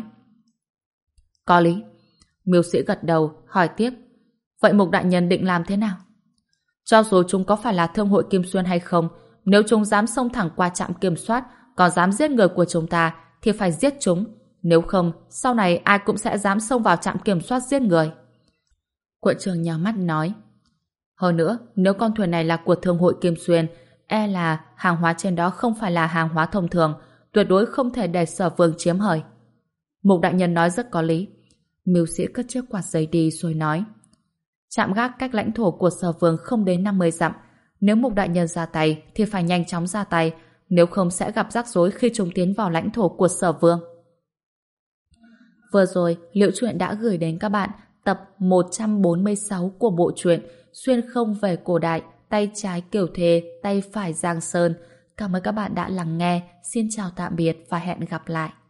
Có lý. Mưu sĩ gật đầu, hỏi tiếp. Vậy Mục đại nhân định làm thế nào? Cho dù chúng có phải là Thương hội Kim Xuyên hay không, nếu chúng dám xông thẳng qua trạm kiểm soát, còn dám giết người của chúng ta, thì phải giết chúng. Nếu không, sau này ai cũng sẽ dám xông vào trạm kiểm soát giết người. Quận trưởng nhào mắt nói. Hơn nữa, nếu con thuyền này là của Thương hội Kim Xuyên, e là hàng hóa trên đó không phải là hàng hóa thông thường, tuyệt đối không thể để Sở Vương chiếm hời. Mục đại nhân nói rất có lý. Mưu sĩ cất chiếc quạt giấy đi rồi nói. Trạm gác cách lãnh thổ của Sở Vương không đến năm mươi dặm. Nếu Mục đại nhân ra tay thì phải nhanh chóng ra tay, nếu không sẽ gặp rắc rối khi chúng tiến vào lãnh thổ của Sở Vương. Vừa rồi, Liễu Chuyện đã gửi đến các bạn tập một trăm bốn mươi sáu của bộ truyện Xuyên không về cổ đại, tay trái Kiều Thề, tay phải Giang Sơn. Cảm ơn các bạn đã lắng nghe. Xin chào tạm biệt và hẹn gặp lại.